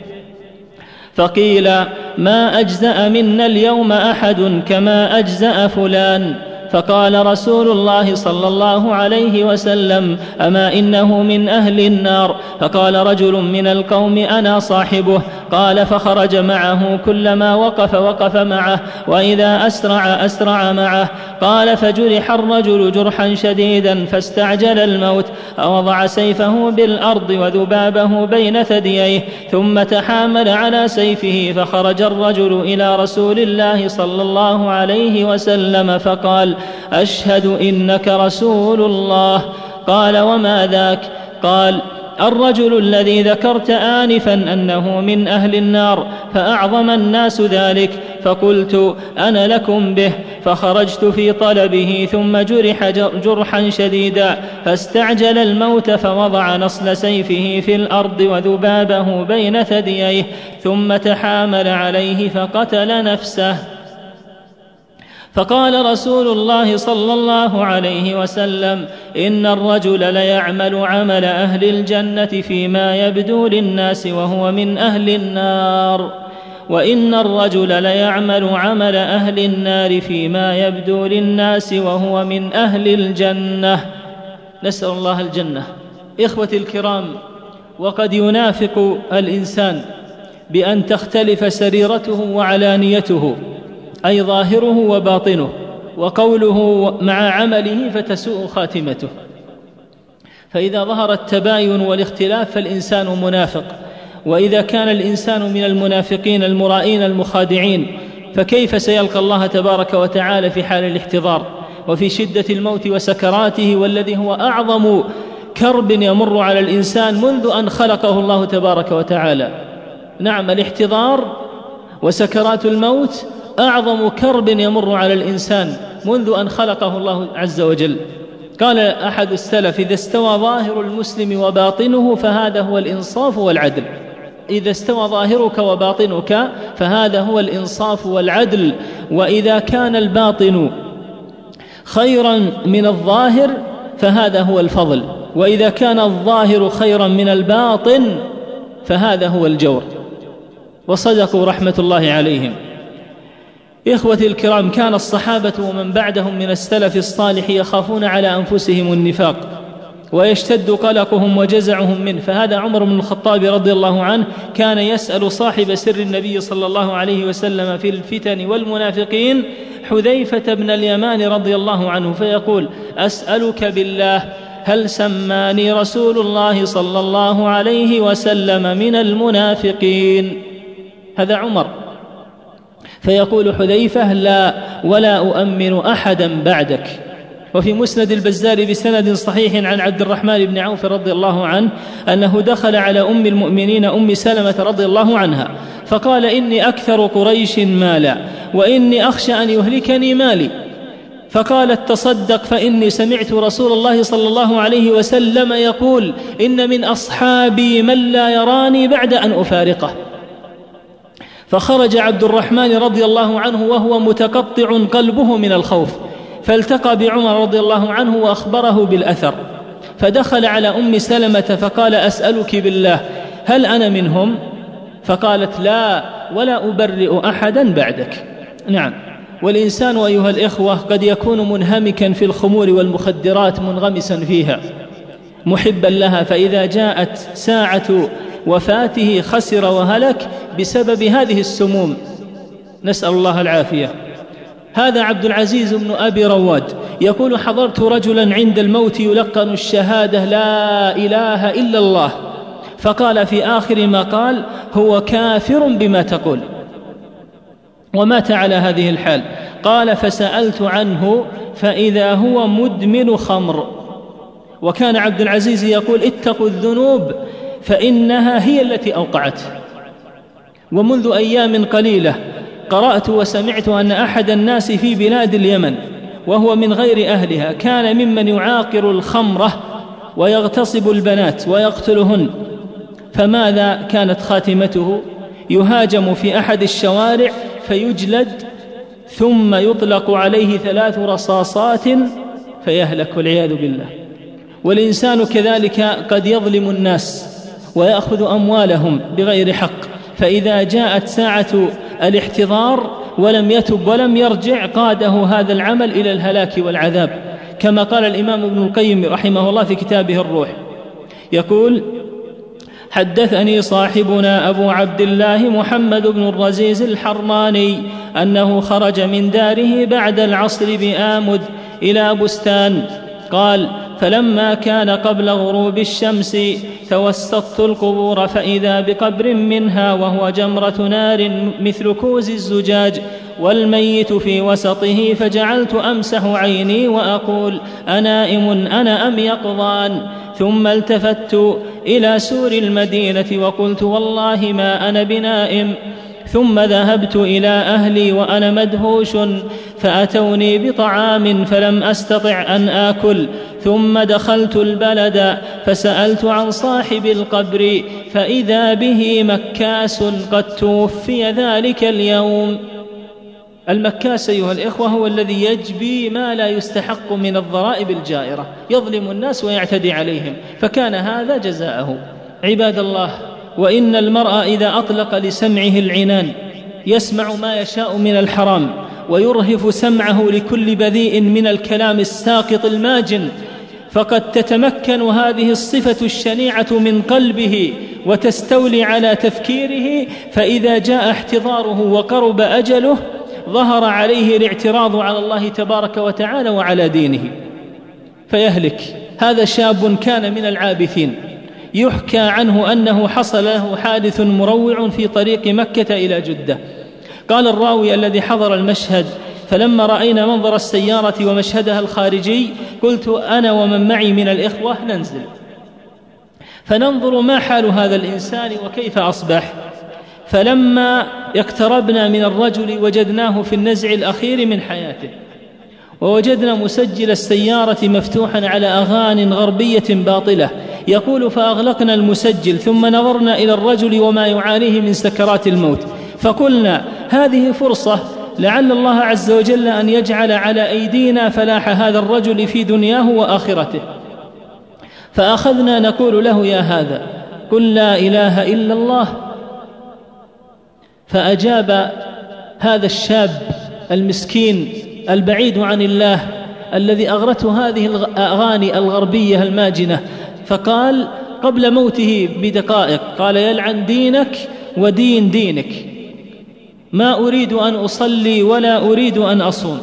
فقيل ما أجزأ منا اليوم أحد كما أجزأ فلان، فقال رسول الله صلى الله عليه وسلم أما إنه من أهل النار؟ فقال رجل من القوم أنا صاحبه. قال فخرج معه، كلما وقف معه، وإذا أسرع معه. قال فجرح الرجل جرحا شديدا فاستعجل الموت، فوضع سيفه بالأرض وذبابه بين ثدييه ثم تحامل على سيفه، فخرج الرجل إلى رسول الله صلى الله عليه وسلم فقال أشهد إنك رسول الله. قال وما ذاك؟ قال الرجل الذي ذكرت آنفا أنه من أهل النار، فأعظم الناس ذلك، فقلت أنا لكم به، فخرجت في طلبه، ثم جرح جرحا شديدا فاستعجل الموت، فوضع نصل سيفه في الأرض وذبابه بين ثدييه ثم تحامل عليه فقتل نفسه. فقال رسول الله صلى الله عليه وسلم إن الرجل ليعمل عمل أهل الجنة فيما يبدو للناس وهو من أهل النار، وإن الرجل ليعمل عمل أهل النار فيما يبدو للناس وهو من أهل الجنة. نسأل الله الجنة. إخوتي الكرام، وقد ينافق الإنسان بأن تختلف سريرته وعلانيته، أي ظاهره وباطنه، وقوله مع عمله فتسوء خاتمته. فإذا ظهر التباين والاختلاف فالإنسان منافق، وإذا كان الإنسان من المنافقين المرائين المخادعين فكيف سيلقى الله تبارك وتعالى في حال الاحتضار وفي شدة الموت وسكراته، والذي هو أعظم كرب يمر على الإنسان منذ أن خلقه الله تبارك وتعالى. نعم، الاحتضار وسكرات الموت أعظم كرب يمر على الإنسان منذ أن خلقه الله عز وجل. قال أحد السلف: إذا استوى ظاهر المسلم وباطنه فهذا هو الإنصاف والعدل. إذا استوى ظاهرك وباطنك فهذا هو الإنصاف والعدل. وإذا كان الباطن خيرا من الظاهر فهذا هو الفضل، وإذا كان الظاهر خيرا من الباطن فهذا هو الجور. وصدقوا رحمة الله عليهم. إخوتي الكرام، كان الصحابة ومن بعدهم من السلف الصالح يخافون على أنفسهم النفاق ويشتد قلقهم وجزعهم منه. فهذا عمر بن الخطاب رضي الله عنه كان يسأل صاحب سر النبي صلى الله عليه وسلم في الفتن والمنافقين حذيفة بن اليمان رضي الله عنه، فيقول: أسألك بالله هل سماني رسول الله صلى الله عليه وسلم من المنافقين؟ هذا عمر. فيقول حذيفة: لا، ولا أؤمن أحدا بعدك. وفي مسند البزار بسند صحيح عن عبد الرحمن بن عوف رضي الله عنه أنه دخل على أم المؤمنين أم سلمة رضي الله عنها فقال: إني أكثر قريش مالا وإني أخشى أن يهلكني مالي. فقالت: تصدق، فإني سمعت رسول الله صلى الله عليه وسلم يقول: إن من أصحابي من لا يراني بعد أن أفارقه. فخرج عبد الرحمن رضي الله عنه وهو متقطع قلبه من الخوف، فالتقى بعمر رضي الله عنه وأخبره بالأثر، فدخل على أم سلمة فقال: أسألك بالله هل أنا منهم؟ فقالت: لا، ولا أبرئ أحدا بعدك. نعم، والإنسان أيها الإخوة قد يكون منهمكا في الخمور والمخدرات منغمسا فيها محبا لها، فإذا جاءت ساعة وفاته خسر وهلك بسبب هذه السموم، نسأل الله العافية. هذا عبد العزيز بن أبي رواد يقول: حضرت رجلا عند الموت يلقن الشهادة لا إله إلا الله، فقال في آخر ما قال: هو كافر بما تقول، ومات على هذه الحال. قال: فسألت عنه فإذا هو مدمن خمر. وكان عبد العزيز يقول: اتقوا الذنوب فإنها هي التي أوقعته. ومنذ أيام قليلة قرأت وسمعت أن أحد الناس في بلاد اليمن وهو من غير أهلها كان ممن يعاقر الخمرة ويغتصب البنات ويقتلهن. فماذا كانت خاتمته؟ يهاجم في أحد الشوارع فيجلد، ثم يطلق عليه 3 رصاصات فيهلك والعياذ بالله. والإنسان كذلك قد يظلم الناس ويأخذ أموالهم بغير حق، فإذا جاءت ساعة الاحتضار ولم يتب ولم يرجع قاده هذا العمل إلى الهلاك والعذاب، كما قال الإمام ابن القيم رحمه الله في كتابه الروح، يقول: حدثني صاحبنا أبو عبد الله محمد بن الرزيز الحرماني أنه خرج من داره بعد العصر بآمد إلى بستان. قال: فلما كان قبل غروب الشمس توسطت القبور فإذا بقبر منها وهو جمرة نار مثل كوز الزجاج والميت في وسطه، فجعلت أمسح عيني وأقول: أنائم أنا أم يقظان؟ ثم التفت إلى سور المدينة وقلت: والله ما أنا بنائم. ثم ذهبت إلى أهلي وأنا مدهوش، فأتوني بطعام فلم أستطع أن آكل. ثم دخلت البلد فسألت عن صاحب القبر فإذا به مكاس قد توفي ذلك اليوم. المكاس أيها الإخوة هو الذي يجبي ما لا يستحق من الضرائب الجائرة، يظلم الناس ويعتدي عليهم، فكان هذا جزاءه. عباد الله، وإن المرء إذا أطلق لسمعه العنان يسمع ما يشاء من الحرام ويرهف سمعه لكل بذيء من الكلام الساقط الماجن، فقد تتمكن هذه الصفة الشنيعة من قلبه وتستولي على تفكيره، فإذا جاء احتضاره وقرب أجله ظهر عليه الاعتراض على الله تبارك وتعالى وعلى دينه فيهلك. هذا شاب كان من العابثين، يحكى عنه أنه حصل له حادث مروع في طريق مكة إلى جدة. قال الراوي الذي حضر المشهد: فلما رأينا منظر السيارة ومشهدها الخارجي قلت أنا ومن معي من الإخوة ننزل فننظر ما حال هذا الإنسان وكيف أصبح. فلما اقتربنا من الرجل وجدناه في النزع الأخير من حياته، ووجدنا مسجل السيارة مفتوحا على أغاني غربية باطلة. يقول فأغلقنا المسجل ثم نظرنا إلى الرجل وما يعانيه من سكرات الموت، فقلنا هذه فرصة لعل الله عز وجل أن يجعل على أيدينا فلاح هذا الرجل في دنياه وآخرته. فأخذنا نقول له يا هذا قل لا إله إلا الله. فأجاب هذا الشاب المسكين البعيد عن الله الذي أغرته هذه الأغاني الغربية الماجنة، فقال قبل موته بدقائق قال يلعن دينك ودين دينك، ما أريد أن أصلي ولا أريد أن أصوم،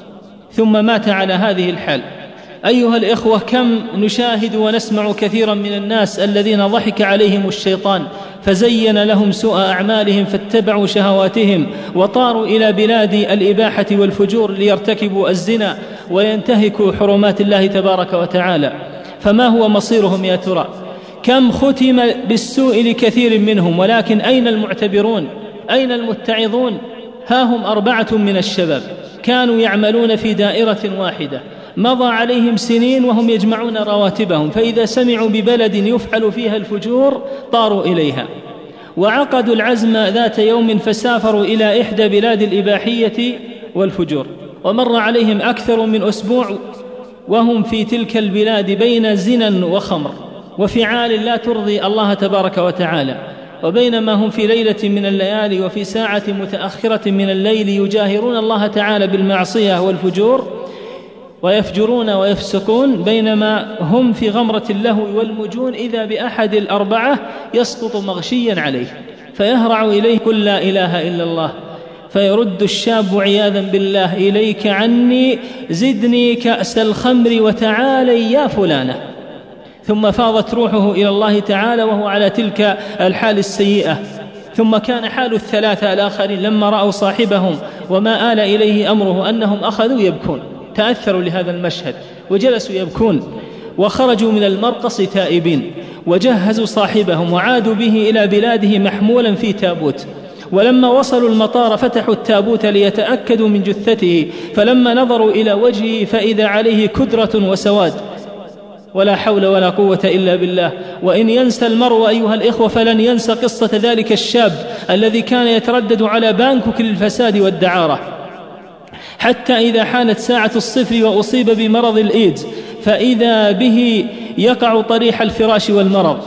ثم مات على هذه الحال. أيها الإخوة، كم نشاهد ونسمع كثيرا من الناس الذين ضحك عليهم الشيطان فزين لهم سوء أعمالهم فاتبعوا شهواتهم وطاروا إلى بلاد الإباحة والفجور ليرتكبوا الزنا وينتهكوا حرمات الله تبارك وتعالى. فما هو مصيرهم يا ترى؟ كم ختم بالسوء لكثير منهم، ولكن أين المعتبرون؟ أين المتعظون؟ ها هم 4 من الشباب كانوا يعملون في دائرة واحدة، مضى عليهم سنين وهم يجمعون رواتبهم، فإذا سمعوا ببلد يفعل فيها الفجور طاروا إليها، وعقدوا العزم ذات يوم فسافروا إلى إحدى بلاد الإباحية والفجور، ومر عليهم أكثر من أسبوع وهم في تلك البلاد بين زنا وخمر وفعال لا ترضي الله تبارك وتعالى. وبينما هم في ليلة من الليالي وفي ساعة متأخرة من الليل يجاهرون الله تعالى بالمعصية والفجور ويفجرون ويفسقون، بينما هم في غمرة اللهو والمجون إذا بأحد ال4 يسقط مغشيا عليه فيهرع إليه قل لا إله إلا الله، فيرد الشاب عياذا بالله إليك عني زدني كأس الخمر وتعالي يا فلانة. ثم فاضت روحه إلى الله تعالى وهو على تلك الحال السيئة. ثم كان حال ال3 الآخرين لما رأوا صاحبهم وما آل إليه أمره أنهم أخذوا يبكون، تأثروا لهذا المشهد وجلسوا يبكون، وخرجوا من المرقص تائبين، وجهزوا صاحبهم وعادوا به إلى بلاده محمولا في تابوت. ولما وصلوا المطار فتحوا التابوت ليتأكدوا من جثته، فلما نظروا إلى وجهه فإذا عليه كدرة وسواد، ولا حول ولا قوة إلا بالله. وإن ينسى المرء أيها الإخوة فلن ينسى قصة ذلك الشاب الذي كان يتردد على بانكوك للفساد والدعارة، حتى إذا حانت ساعة الصفر وأصيب بمرض الإيدز فإذا به يقع طريح الفراش والمرض،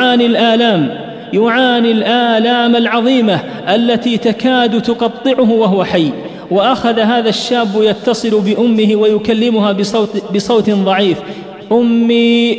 يعاني الآلام العظيمة التي تكاد تقطعه وهو حي. وأخذ هذا الشاب يتصل بأمه ويكلمها بصوت ضعيف: أمي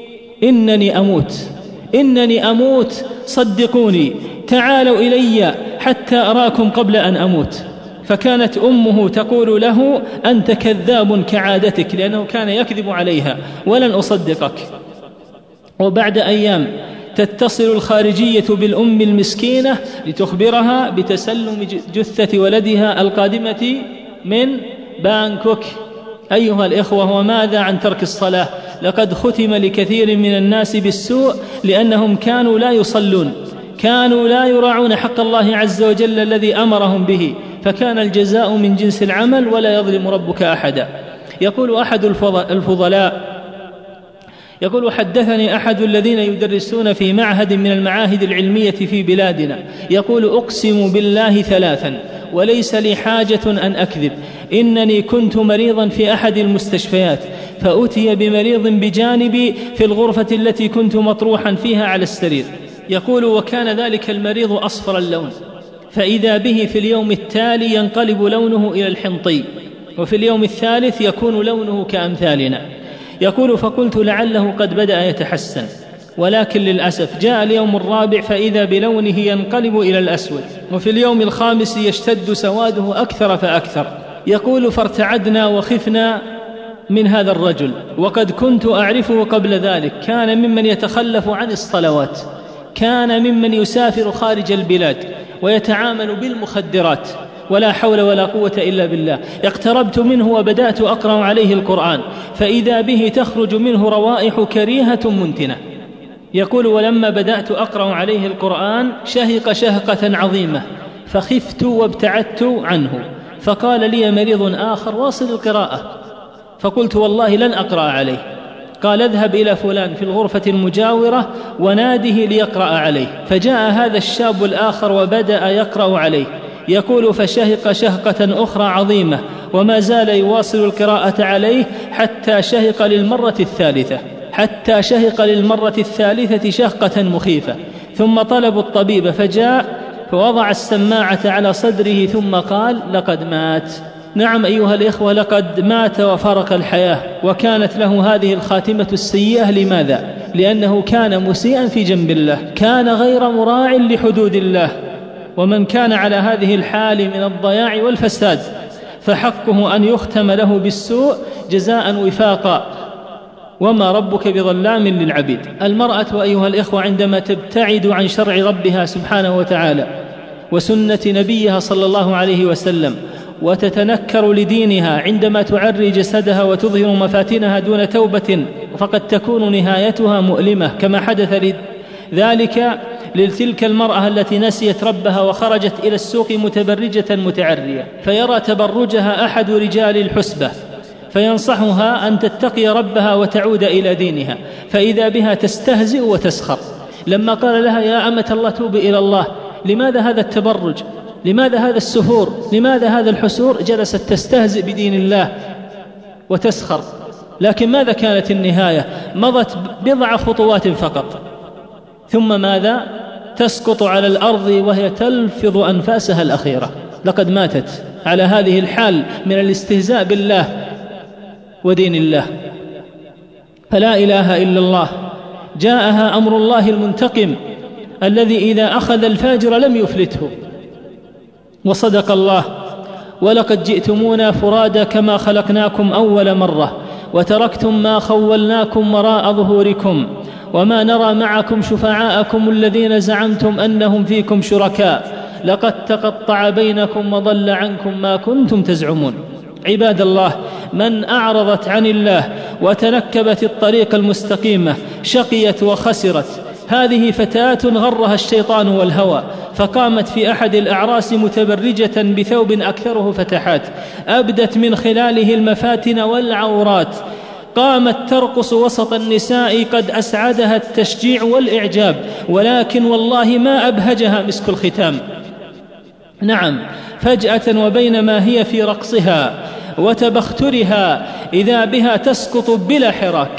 إنني أموت صدقوني، تعالوا إلي حتى أراكم قبل أن أموت. فكانت أمه تقول له: أنت كذاب كعادتك، لأنه كان يكذب عليها، ولن أصدقك. وبعد أيام تتصل الخارجية بالأم المسكينة لتخبرها بتسلم جثة ولدها القادمة من بانكوك. أيها الإخوة، وماذا عن ترك الصلاة؟ لقد ختم لكثير من الناس بالسوء لأنهم كانوا لا يصلون، كانوا لا يراعون حق الله عز وجل الذي أمرهم به، فكان الجزاء من جنس العمل ولا يظلم ربك أحدا. يقول أحد الفضلاء: يقول: حدثني أحد الذين يدرسون في معهد من المعاهد العلمية في بلادنا، يقول: أقسم بالله 3 وليس لي حاجة أن أكذب، إنني كنت مريضا في أحد المستشفيات، فأتي بمريض بجانبي في الغرفة التي كنت مطروحا فيها على السرير. يقول: وكان ذلك المريض أصفر اللون، فإذا به في اليوم التالي ينقلب لونه إلى الحنطي، وفي اليوم الثالث يكون لونه كأمثالنا. يقول: فقلت لعله قد بدأ يتحسن، ولكن للأسف جاء اليوم الرابع فإذا بلونه ينقلب إلى الأسود، وفي اليوم الخامس يشتد سواده أكثر فأكثر. يقول: فارتعدنا وخفنا من هذا الرجل، وقد كنت أعرفه قبل ذلك، كان ممن يتخلف عن الصلوات، كان ممن يسافر خارج البلاد ويتعامل بالمخدرات، ولا حول ولا قوة إلا بالله. اقتربت منه وبدأت أقرأ عليه القرآن، فإذا به تخرج منه روائح كريهة منتنة، يقول: ولما بدأت أقرأ عليه القرآن شهق شهقة عظيمة فخفت وابتعدت عنه، فقال لي مريض آخر: واصل القراءة. فقلت: والله لن أقرأ عليه. قال: اذهب إلى فلان في الغرفة المجاورة وناده ليقرأ عليه. فجاء هذا الشاب الآخر وبدأ يقرأ عليه. يقول: فشهق شهقة أخرى عظيمة وما زال يواصل القراءة عليه حتى شهق للمرة الثالثة شهقة مخيفة. ثم طلبوا الطبيب فجاء فوضع السماعة على صدره ثم قال: لقد مات. نعم أيها الإخوة، لقد مات وفارق الحياة، وكانت له هذه الخاتمة السيئة. لماذا؟ لأنه كان مسيئا في جنب الله، كان غير مراع لحدود الله. ومن كان على هذه الحال من الضياع والفساد فحقه أن يختم له بالسوء جزاء وفاقا، وما ربك بظلام للعبيد. المرأة أيها الإخوة عندما تبتعد عن شرع ربها سبحانه وتعالى وسنة نبيها صلى الله عليه وسلم وتتنكر لدينها، عندما تعري جسدها وتظهر مفاتنها دون توبة، فقد تكون نهايتها مؤلمة، كما حدث ذلك لتلك المرأة التي نسيت ربها وخرجت إلى السوق متبرجة متعرية، فيرى تبرجها أحد رجال الحسبة فينصحها أن تتقي ربها وتعود إلى دينها، فإذا بها تستهزئ وتسخر. لما قال لها: يا أمة الله توبي إلى الله، لماذا هذا التبرج؟ لماذا هذا السفور؟ لماذا هذا الحسور؟ جلست تستهزئ بدين الله وتسخر. لكن ماذا كانت النهاية؟ مضت بضع خطوات فقط، ثم ماذا؟ تسقط على الأرض وهي تلفظ أنفاسها الأخيرة. لقد ماتت على هذه الحال من الاستهزاء بالله ودين الله. فلا إله إلا الله، جاءها أمر الله المنتقم الذي إذا أخذ الفاجر لم يفلته. وصدق الله: ولقد جئتمونا فرادا كما خلقناكم أول مرة وتركتم ما خولناكم وراء ظهوركم وما نرى معكم شفعاءكم الذين زعمتم أنهم فيكم شركاء لقد تقطع بينكم وضل عنكم ما كنتم تزعمون. عباد الله، من أعرضت عن الله وتنكبت الطريق المستقيمة شقيت وخسرت. هذه فتاة غرها الشيطان والهوى، فقامت في أحد الأعراس متبرجة بثوب أكثره فتحات أبدت من خلاله المفاتن والعورات، قامت ترقص وسط النساء قد أسعدها التشجيع والإعجاب، ولكن والله ما أبهجها مسك الختام. نعم، فجأة وبينما هي في رقصها وتبخترها إذا بها تسقط بلا حراك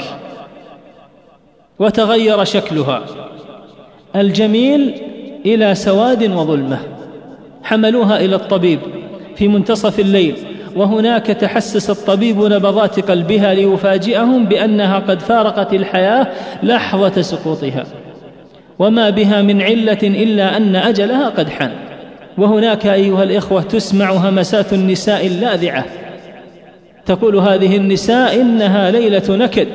وتغير شكلها الجميل إلى سواد وظلمة. حملوها إلى الطبيب في منتصف الليل، وهناك تحسس الطبيب نبضات قلبها ليفاجئهم بأنها قد فارقت الحياة لحظة سقوطها، وما بها من علة إلا أن أجلها قد حان. وهناك أيها الإخوة تسمع همسات النساء اللاذعة، تقول هذه النساء إنها ليلة نكد،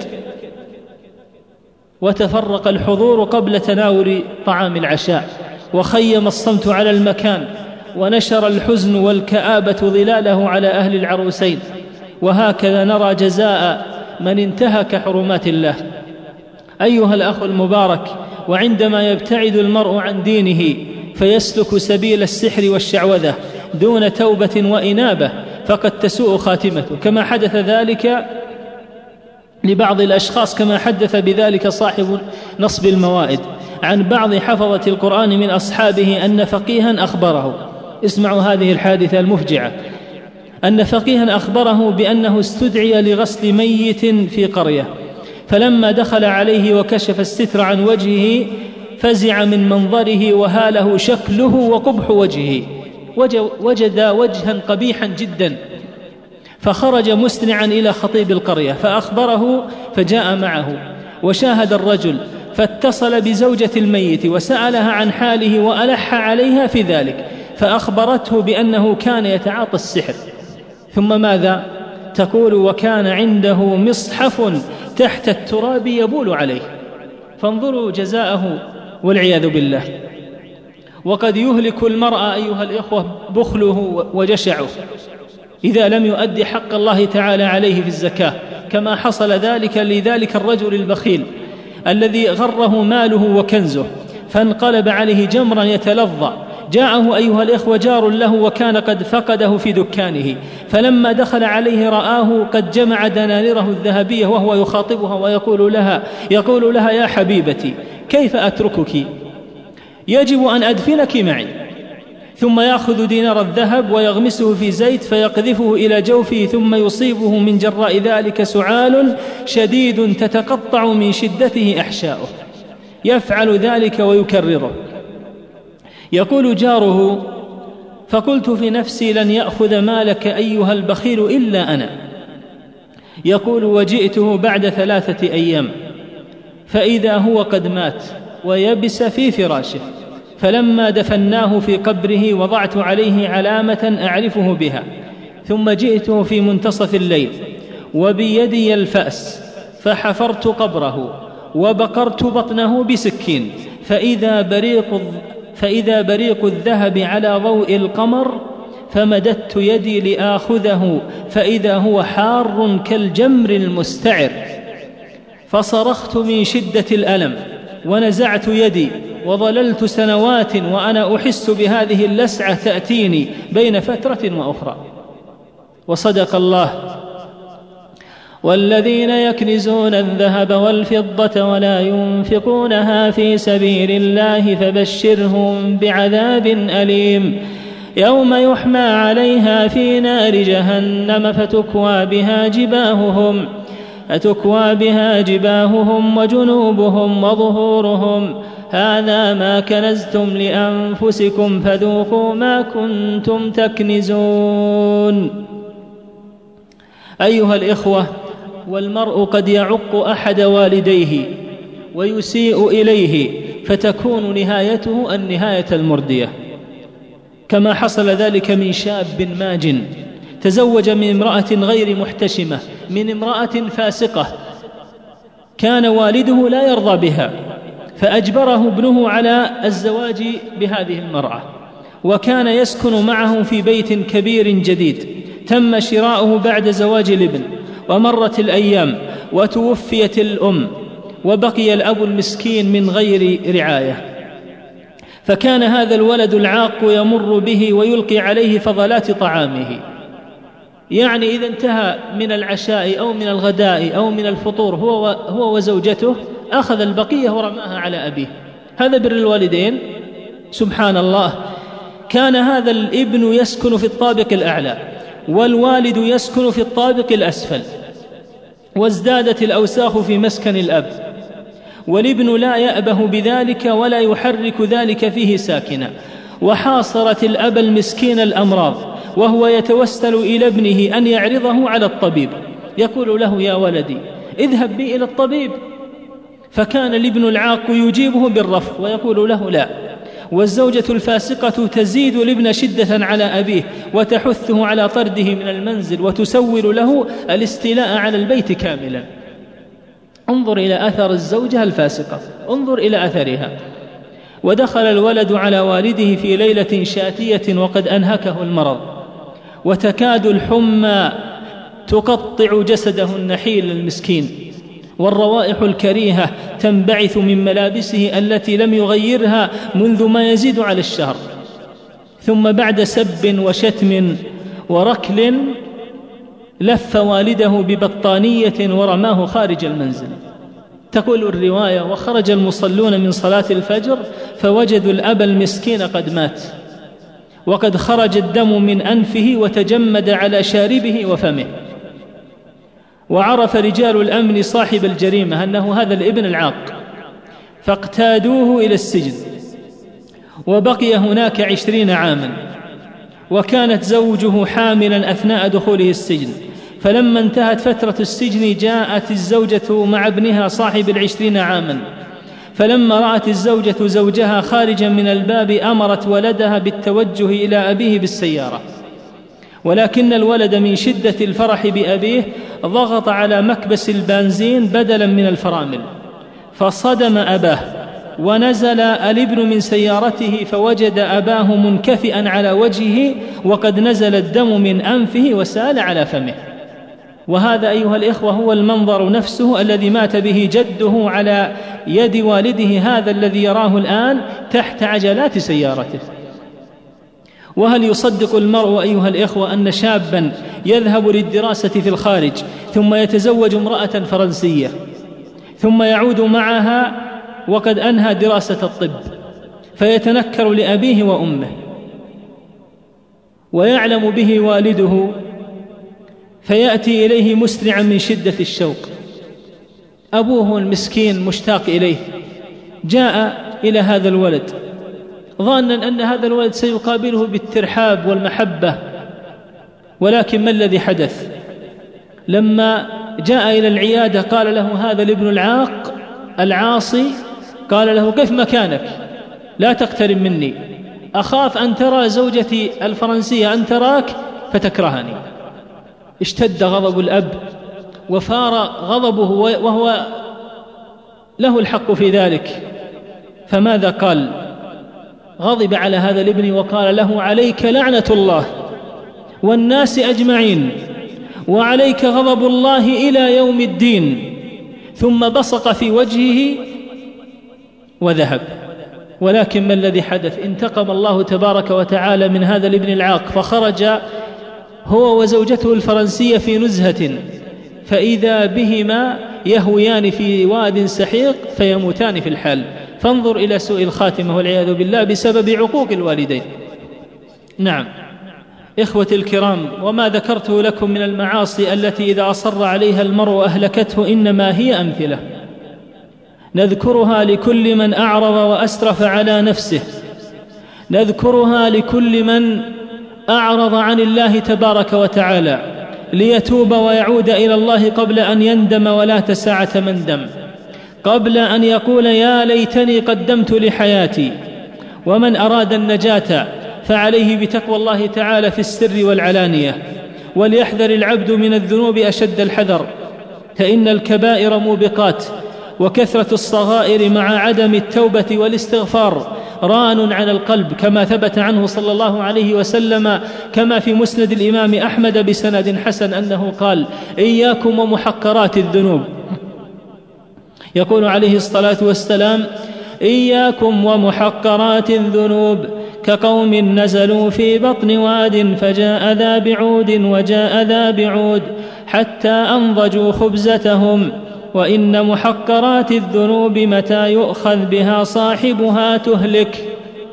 وتفرق الحضور قبل تناول طعام العشاء، وخيم الصمت على المكان، ونشر الحزن والكآبة ظلاله على أهل العروسين. وهكذا نرى جزاء من انتهك حرمات الله. أيها الأخ المبارك، وعندما يبتعد المرء عن دينه فيسلك سبيل السحر والشعوذة دون توبة وإنابة فقد تسوء خاتمته، كما حدث ذلك لبعض الأشخاص، كما حدث بذلك صاحب نصب الموائد عن بعض حفظة القرآن من أصحابه أن فقيها أخبره، اسمعوا هذه الحادثة المفجعة، أن فقيها أخبره بأنه استدعي لغسل ميت في قرية، فلما دخل عليه وكشف الستر عن وجهه فزع من منظره وهاله شكله وقبح وجهه، وجد وجها قبيحا جدا، فخرج مسرعا إلى خطيب القرية فأخبره، فجاء معه وشاهد الرجل، فاتصل بزوجة الميت وسألها عن حاله وألح عليها في ذلك، فأخبرته بأنه كان يتعاطى السحر. ثم ماذا تقول؟ وكان عنده مصحف تحت التراب يبول عليه. فانظروا جزاءه والعياذ بالله. وقد يهلك المرء أيها الإخوة بخله وجشعه إذا لم يؤدي حق الله تعالى عليه في الزكاة، كما حصل ذلك لذلك الرجل البخيل الذي غره ماله وكنزه، فانقلب عليه جمرا يتلظى. جاءه أيها الإخوة جار له وكان قد فقده في دكانه، فلما دخل عليه رآه قد جمع دنانيره الذهبية وهو يخاطبها ويقول لها يا حبيبتي كيف أتركك؟ يجب أن أدفنك معي. ثم يأخذ دينار الذهب ويغمسه في زيت فيقذفه إلى جوفه، ثم يصيبه من جراء ذلك سعال شديد تتقطع من شدته أحشاؤه. يفعل ذلك ويكرره. يقول جاره فقلت في نفسي لن يأخذ مالك أيها البخيل إلا أنا. يقول وجئته بعد 3 أيام فإذا هو قد مات ويبس في فراشه، فلما دفناه في قبره وضعت عليه علامة أعرفه بها، ثم جئته في منتصف الليل وبيدي الفأس فحفرت قبره وبقرت بطنه بسكين، فإذا بريق الذهب على ضوء القمر، فمددت يدي لآخذه فإذا هو حار كالجمر المستعر، فصرخت من شدة الألم ونزعت يدي، وظللت سنوات وأنا أحس بهذه اللسعة تأتيني بين فترة وأخرى. وصدق الله: والذين يكنزون الذهب والفضة ولا ينفقونها في سبيل الله فبشرهم بعذاب أليم يوم يحمى عليها في نار جهنم فتكوى بها جباههم وجنوبهم وظهورهم هذا ما كنزتم لأنفسكم فذوقوا ما كنتم تكنزون. أيها الإخوة، والمرء قد يعق أحد والديه ويسيء إليه فتكون نهايته النهاية المردية، كما حصل ذلك من شاب ماج تزوج من امرأة غير محتشمة، من امرأة فاسقة، كان والده لا يرضى بها فأجبره ابنه على الزواج بهذه المرأة، وكان يسكن معه في بيت كبير جديد تم شراؤه بعد زواج الابن. ومرت الأيام وتوفيت الأم وبقي الأب المسكين من غير رعاية، فكان هذا الولد العاق يمر به ويلقي عليه فضلات طعامه، يعني إذا انتهى من العشاء أو من الغداء أو من الفطور هو وزوجته أخذ البقية ورماها على أبيه. هذا بر الوالدين. سبحان الله، كان هذا الابن يسكن في الطابق الأعلى والوالد يسكن في الطابق الأسفل، وازدادت الأوساخ في مسكن الأب، والابن لا يأبه بذلك ولا يحرك ذلك فيه ساكنا، وحاصرت الأب المسكين الأمراض وهو يتوسل إلى ابنه أن يعرضه على الطبيب، يقول له يا ولدي اذهب بي إلى الطبيب، فكان الابن العاق يجيبه بالرفض ويقول له لا، والزوجة الفاسقة تزيد الابن شدة على أبيه وتحثه على طرده من المنزل وتسول له الاستيلاء على البيت كاملا. انظر إلى أثر الزوجة الفاسقة، انظر إلى أثرها. ودخل الولد على والده في ليلة شاتية وقد أنهكه المرض، وتكاد الحمى تقطع جسده النحيل المسكين، والروائح الكريهة تنبعث من ملابسه التي لم يغيرها منذ ما يزيد على الشهر. ثم بعد سب وشتم وركل لف والده ببطانية ورماه خارج المنزل. تقول الرواية وخرج المصلون من صلاة الفجر فوجدوا الأب المسكين قد مات، وقد خرج الدم من أنفه وتجمد على شاربه وفمه. وعرف رجال الأمن صاحب الجريمة أنه هذا الابن العاق، فاقتادوه إلى السجن، وبقي هناك 20 عاما، وكانت زوجه حاملا أثناء دخوله السجن. فلما انتهت فترة السجن جاءت الزوجة مع ابنها صاحب 20 عاما، فلما رأت الزوجة زوجها خارجا من الباب أمرت ولدها بالتوجه إلى أبيه بالسيارة، ولكن الولد من شدة الفرح بأبيه ضغط على مكبس البنزين بدلا من الفرامل فصدم أباه، ونزل الابن من سيارته فوجد أباه منكفئا على وجهه وقد نزل الدم من أنفه وسال على فمه. وهذا أيها الإخوة هو المنظر نفسه الذي مات به جده على يد والده هذا الذي يراه الآن تحت عجلات سيارته. وهل يصدق المرء أيها الإخوة أن شابا يذهب للدراسة في الخارج ثم يتزوج امرأة فرنسية ثم يعود معها وقد أنهى دراسة الطب فيتنكر لأبيه وأمه ويعلم به والده فيأتي إليه مسرعا من شدة الشوق، أبوه المسكين مشتاق إليه جاء إلى هذا الولد ظانا أن هذا الولد سيقابله بالترحاب والمحبة، ولكن ما الذي حدث؟ لما جاء إلى العيادة قال له هذا الابن العاق العاصي، قال له قف مكانك لا تقترب مني، أخاف أن ترى زوجتي الفرنسية أن تراك فتكرهني. اشتد غضب الأب وفار غضبه وهو له الحق في ذلك، فماذا قال؟ غضب على هذا الابن وقال له عليك لعنة الله والناس أجمعين وعليك غضب الله إلى يوم الدين، ثم بصق في وجهه وذهب. ولكن ما الذي حدث؟ انتقم الله تبارك وتعالى من هذا الابن العاق، فخرج هو وزوجته الفرنسية في نزهة فإذا بهما يهويان في واد سحيق فيموتان في الحال. فانظر إلى سوء الخاتمة والعياذ بالله بسبب عقوق الوالدين. نعم إخوتي الكرام، وما ذكرته لكم من المعاصي التي إذا أصر عليها المرء أهلكته إنما هي أمثلة نذكرها لكل من أعرض وأسرف على نفسه، نذكرها لكل من أعرض عن الله تبارك وتعالى ليتوب ويعود إلى الله قبل أن يندم ولا تساعة مندم، قبل أن يقول يا ليتني قدمت لحياتي. ومن أراد النجاة فعليه بتقوى الله تعالى في السر والعلانية، وليحذر العبد من الذنوب أشد الحذر، فإن الكبائر موبقات، وكثرة الصغائر مع عدم التوبة والاستغفار ران على القلب، كما ثبت عنه صلى الله عليه وسلم كما في مسند الإمام أحمد بسند حسن أنه قال إياكم ومحقرات الذنوب. يقول عليه الصلاة والسلام إياكم ومحقرات الذنوب كقوم نزلوا في بطن واد فجاء ذا بعود وجاء ذا بعود حتى أنضجوا خبزتهم، وإن محقرات الذنوب متى يؤخذ بها صاحبها تهلك.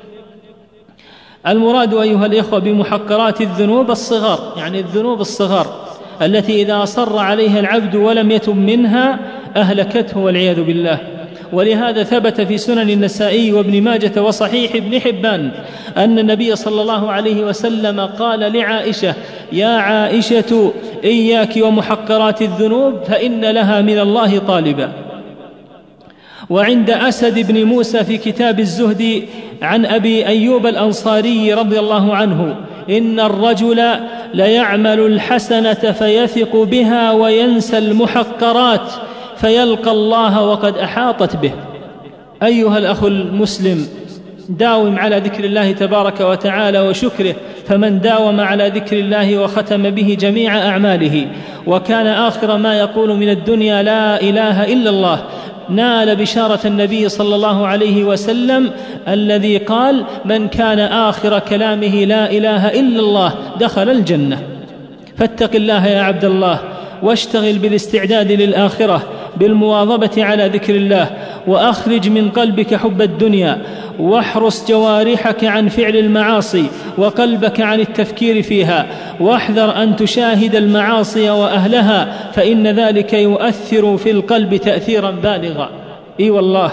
المراد أيها الإخوة بمحقرات الذنوب الصغار، يعني الذنوب الصغار التي إذا أصر عليها العبد ولم يتب منها أهلكته والعياذ بالله. ولهذا ثبت في سنن النسائي وابن ماجة وصحيح ابن حبان أن النبي صلى الله عليه وسلم قال لعائشة يا عائشة إياك ومحقرات الذنوب فإن لها من الله طالبا. وعند أسد بن موسى في كتاب الزهد عن أبي أيوب الأنصاري رضي الله عنه إن الرجل ليعمل الحسنة فيثق بها وينسى المحقرات فيلقى الله وقد أحاطت به. أيها الأخ المسلم، داوم على ذكر الله تبارك وتعالى وشكره، فمن داوم على ذكر الله وختم به جميع أعماله وكان آخر ما يقول من الدنيا لا إله إلا الله نال بشارة النبي صلى الله عليه وسلم الذي قال من كان آخر كلامه لا إله إلا الله دخل الجنة. فاتق الله يا عبد الله واشتغل بالاستعداد للآخرة بالمواظبة على ذكر الله، وأخرج من قلبك حب الدنيا، واحرص جوارحك عن فعل المعاصي وقلبك عن التفكير فيها، واحذر أن تشاهد المعاصي وأهلها فإن ذلك يؤثر في القلب تأثيرا بالغا. إي والله.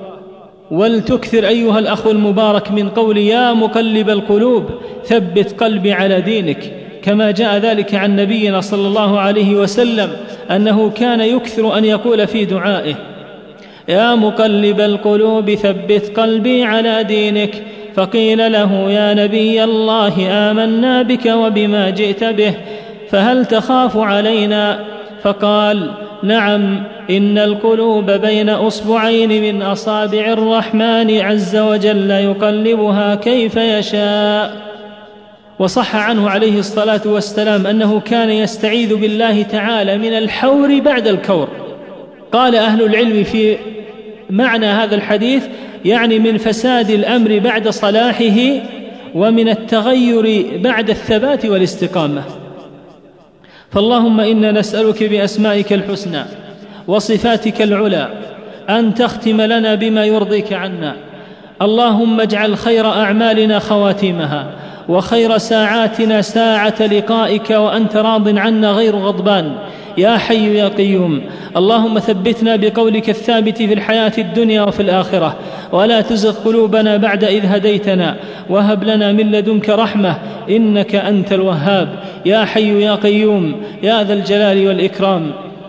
ولتكثر أيها الأخ المبارك من قول يا مقلب القلوب ثبت قلبي على دينك، كما جاء ذلك عن نبينا صلى الله عليه وسلم أنه كان يكثر أن يقول في دعائه يا مقلب القلوب ثبت قلبي على دينك. فقيل له يا نبي الله آمنا بك وبما جئت به فهل تخاف علينا؟ فقال نعم إن القلوب بين أصبعين من أصابع الرحمن عز وجل يقلبها كيف يشاء. وصح عنه عليه الصلاة والسلام أنه كان يستعيذ بالله تعالى من الحور بعد الكور. قال أهل العلم في معنى هذا الحديث يعني من فساد الأمر بعد صلاحه ومن التغير بعد الثبات والاستقامة. فاللهم إنا نسألك بأسمائك الحسنى وصفاتك العلى أن تختم لنا بما يرضيك عنا. اللهم اجعل خير أعمالنا خواتيمها وخير ساعاتنا ساعة لقائك وأنت راض عنا غير غضبان يا حي يا قيوم. اللهم ثبتنا بقولك الثابت في الحياة الدنيا وفي الآخرة، ولا تزغ قلوبنا بعد إذ هديتنا، وهب لنا من لدنك رحمة إنك أنت الوهاب يا حي يا قيوم يا ذا الجلال والإكرام.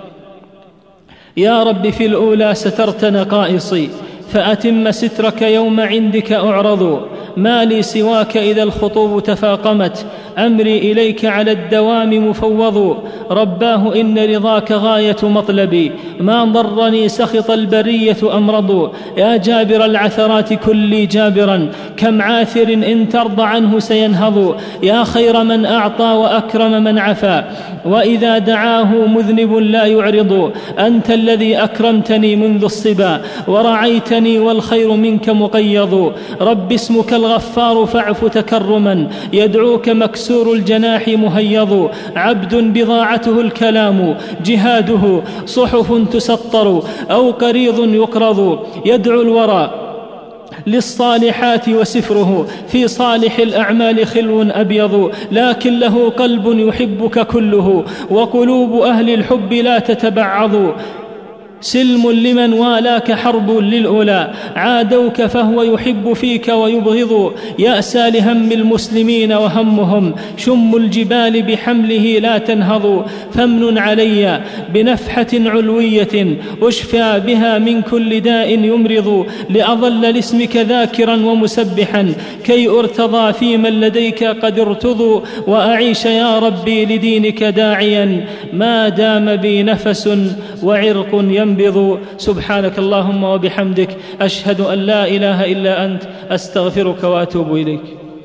يا رب في الأولى سترت نقائصي فأتم سترك يوم عندك أعرض، ما لي سواك إذا الخطوب تفاقمت، أمري إليك على الدوام مفوض. رباه إن رضاك غاية مطلبي، ما ضرني سخط البرية أمرض. يا جابر العثرات كلي جابرا، كم عاثر إن ترضى عنه سينهض. يا خير من أعطى وأكرم من عفا، وإذا دعاه مذنب لا يعرض. أنت الذي أكرمتني منذ الصبا ورعيتني والخير منك مقيض. رب اسمك الغفار فاعف تكرما، يدعوك مكسور الجناح مهيض. عبد بضاعته الكلام جهاده، صحف تسطر أو قريض يقرض. يدعو الورى للصالحات وسفره في صالح الأعمال خلو أبيض، لكن له قلب يحبك كله وقلوب أهل الحب لا تتبعض. سلم لمن والاك حرب للأولى، عادوك فهو يحب فيك ويبغض. يأسى لهم المسلمين وهمهم، شم الجبال بحمله لا تنهض. فامن علي بنفحة علوية أشفى بها من كل داء يمرض، لأظل لاسمك ذاكرا ومسبحا كي أرتضى في من لديك قد ارتضوا، وأعيش يا ربي لدينك داعيا ما دام بي نفس وعرق ينبض. سبحانك اللهم وبحمدك، أشهد أن لا إله إلا أنت، أستغفرك وأتوب إليك.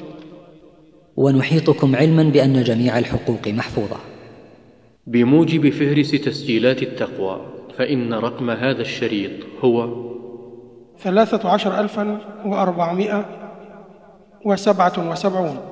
ونحيطكم علما بأن جميع الحقوق محفوظة بموجب فهرس تسجيلات التقوى، فإن رقم هذا الشريط هو 13,477.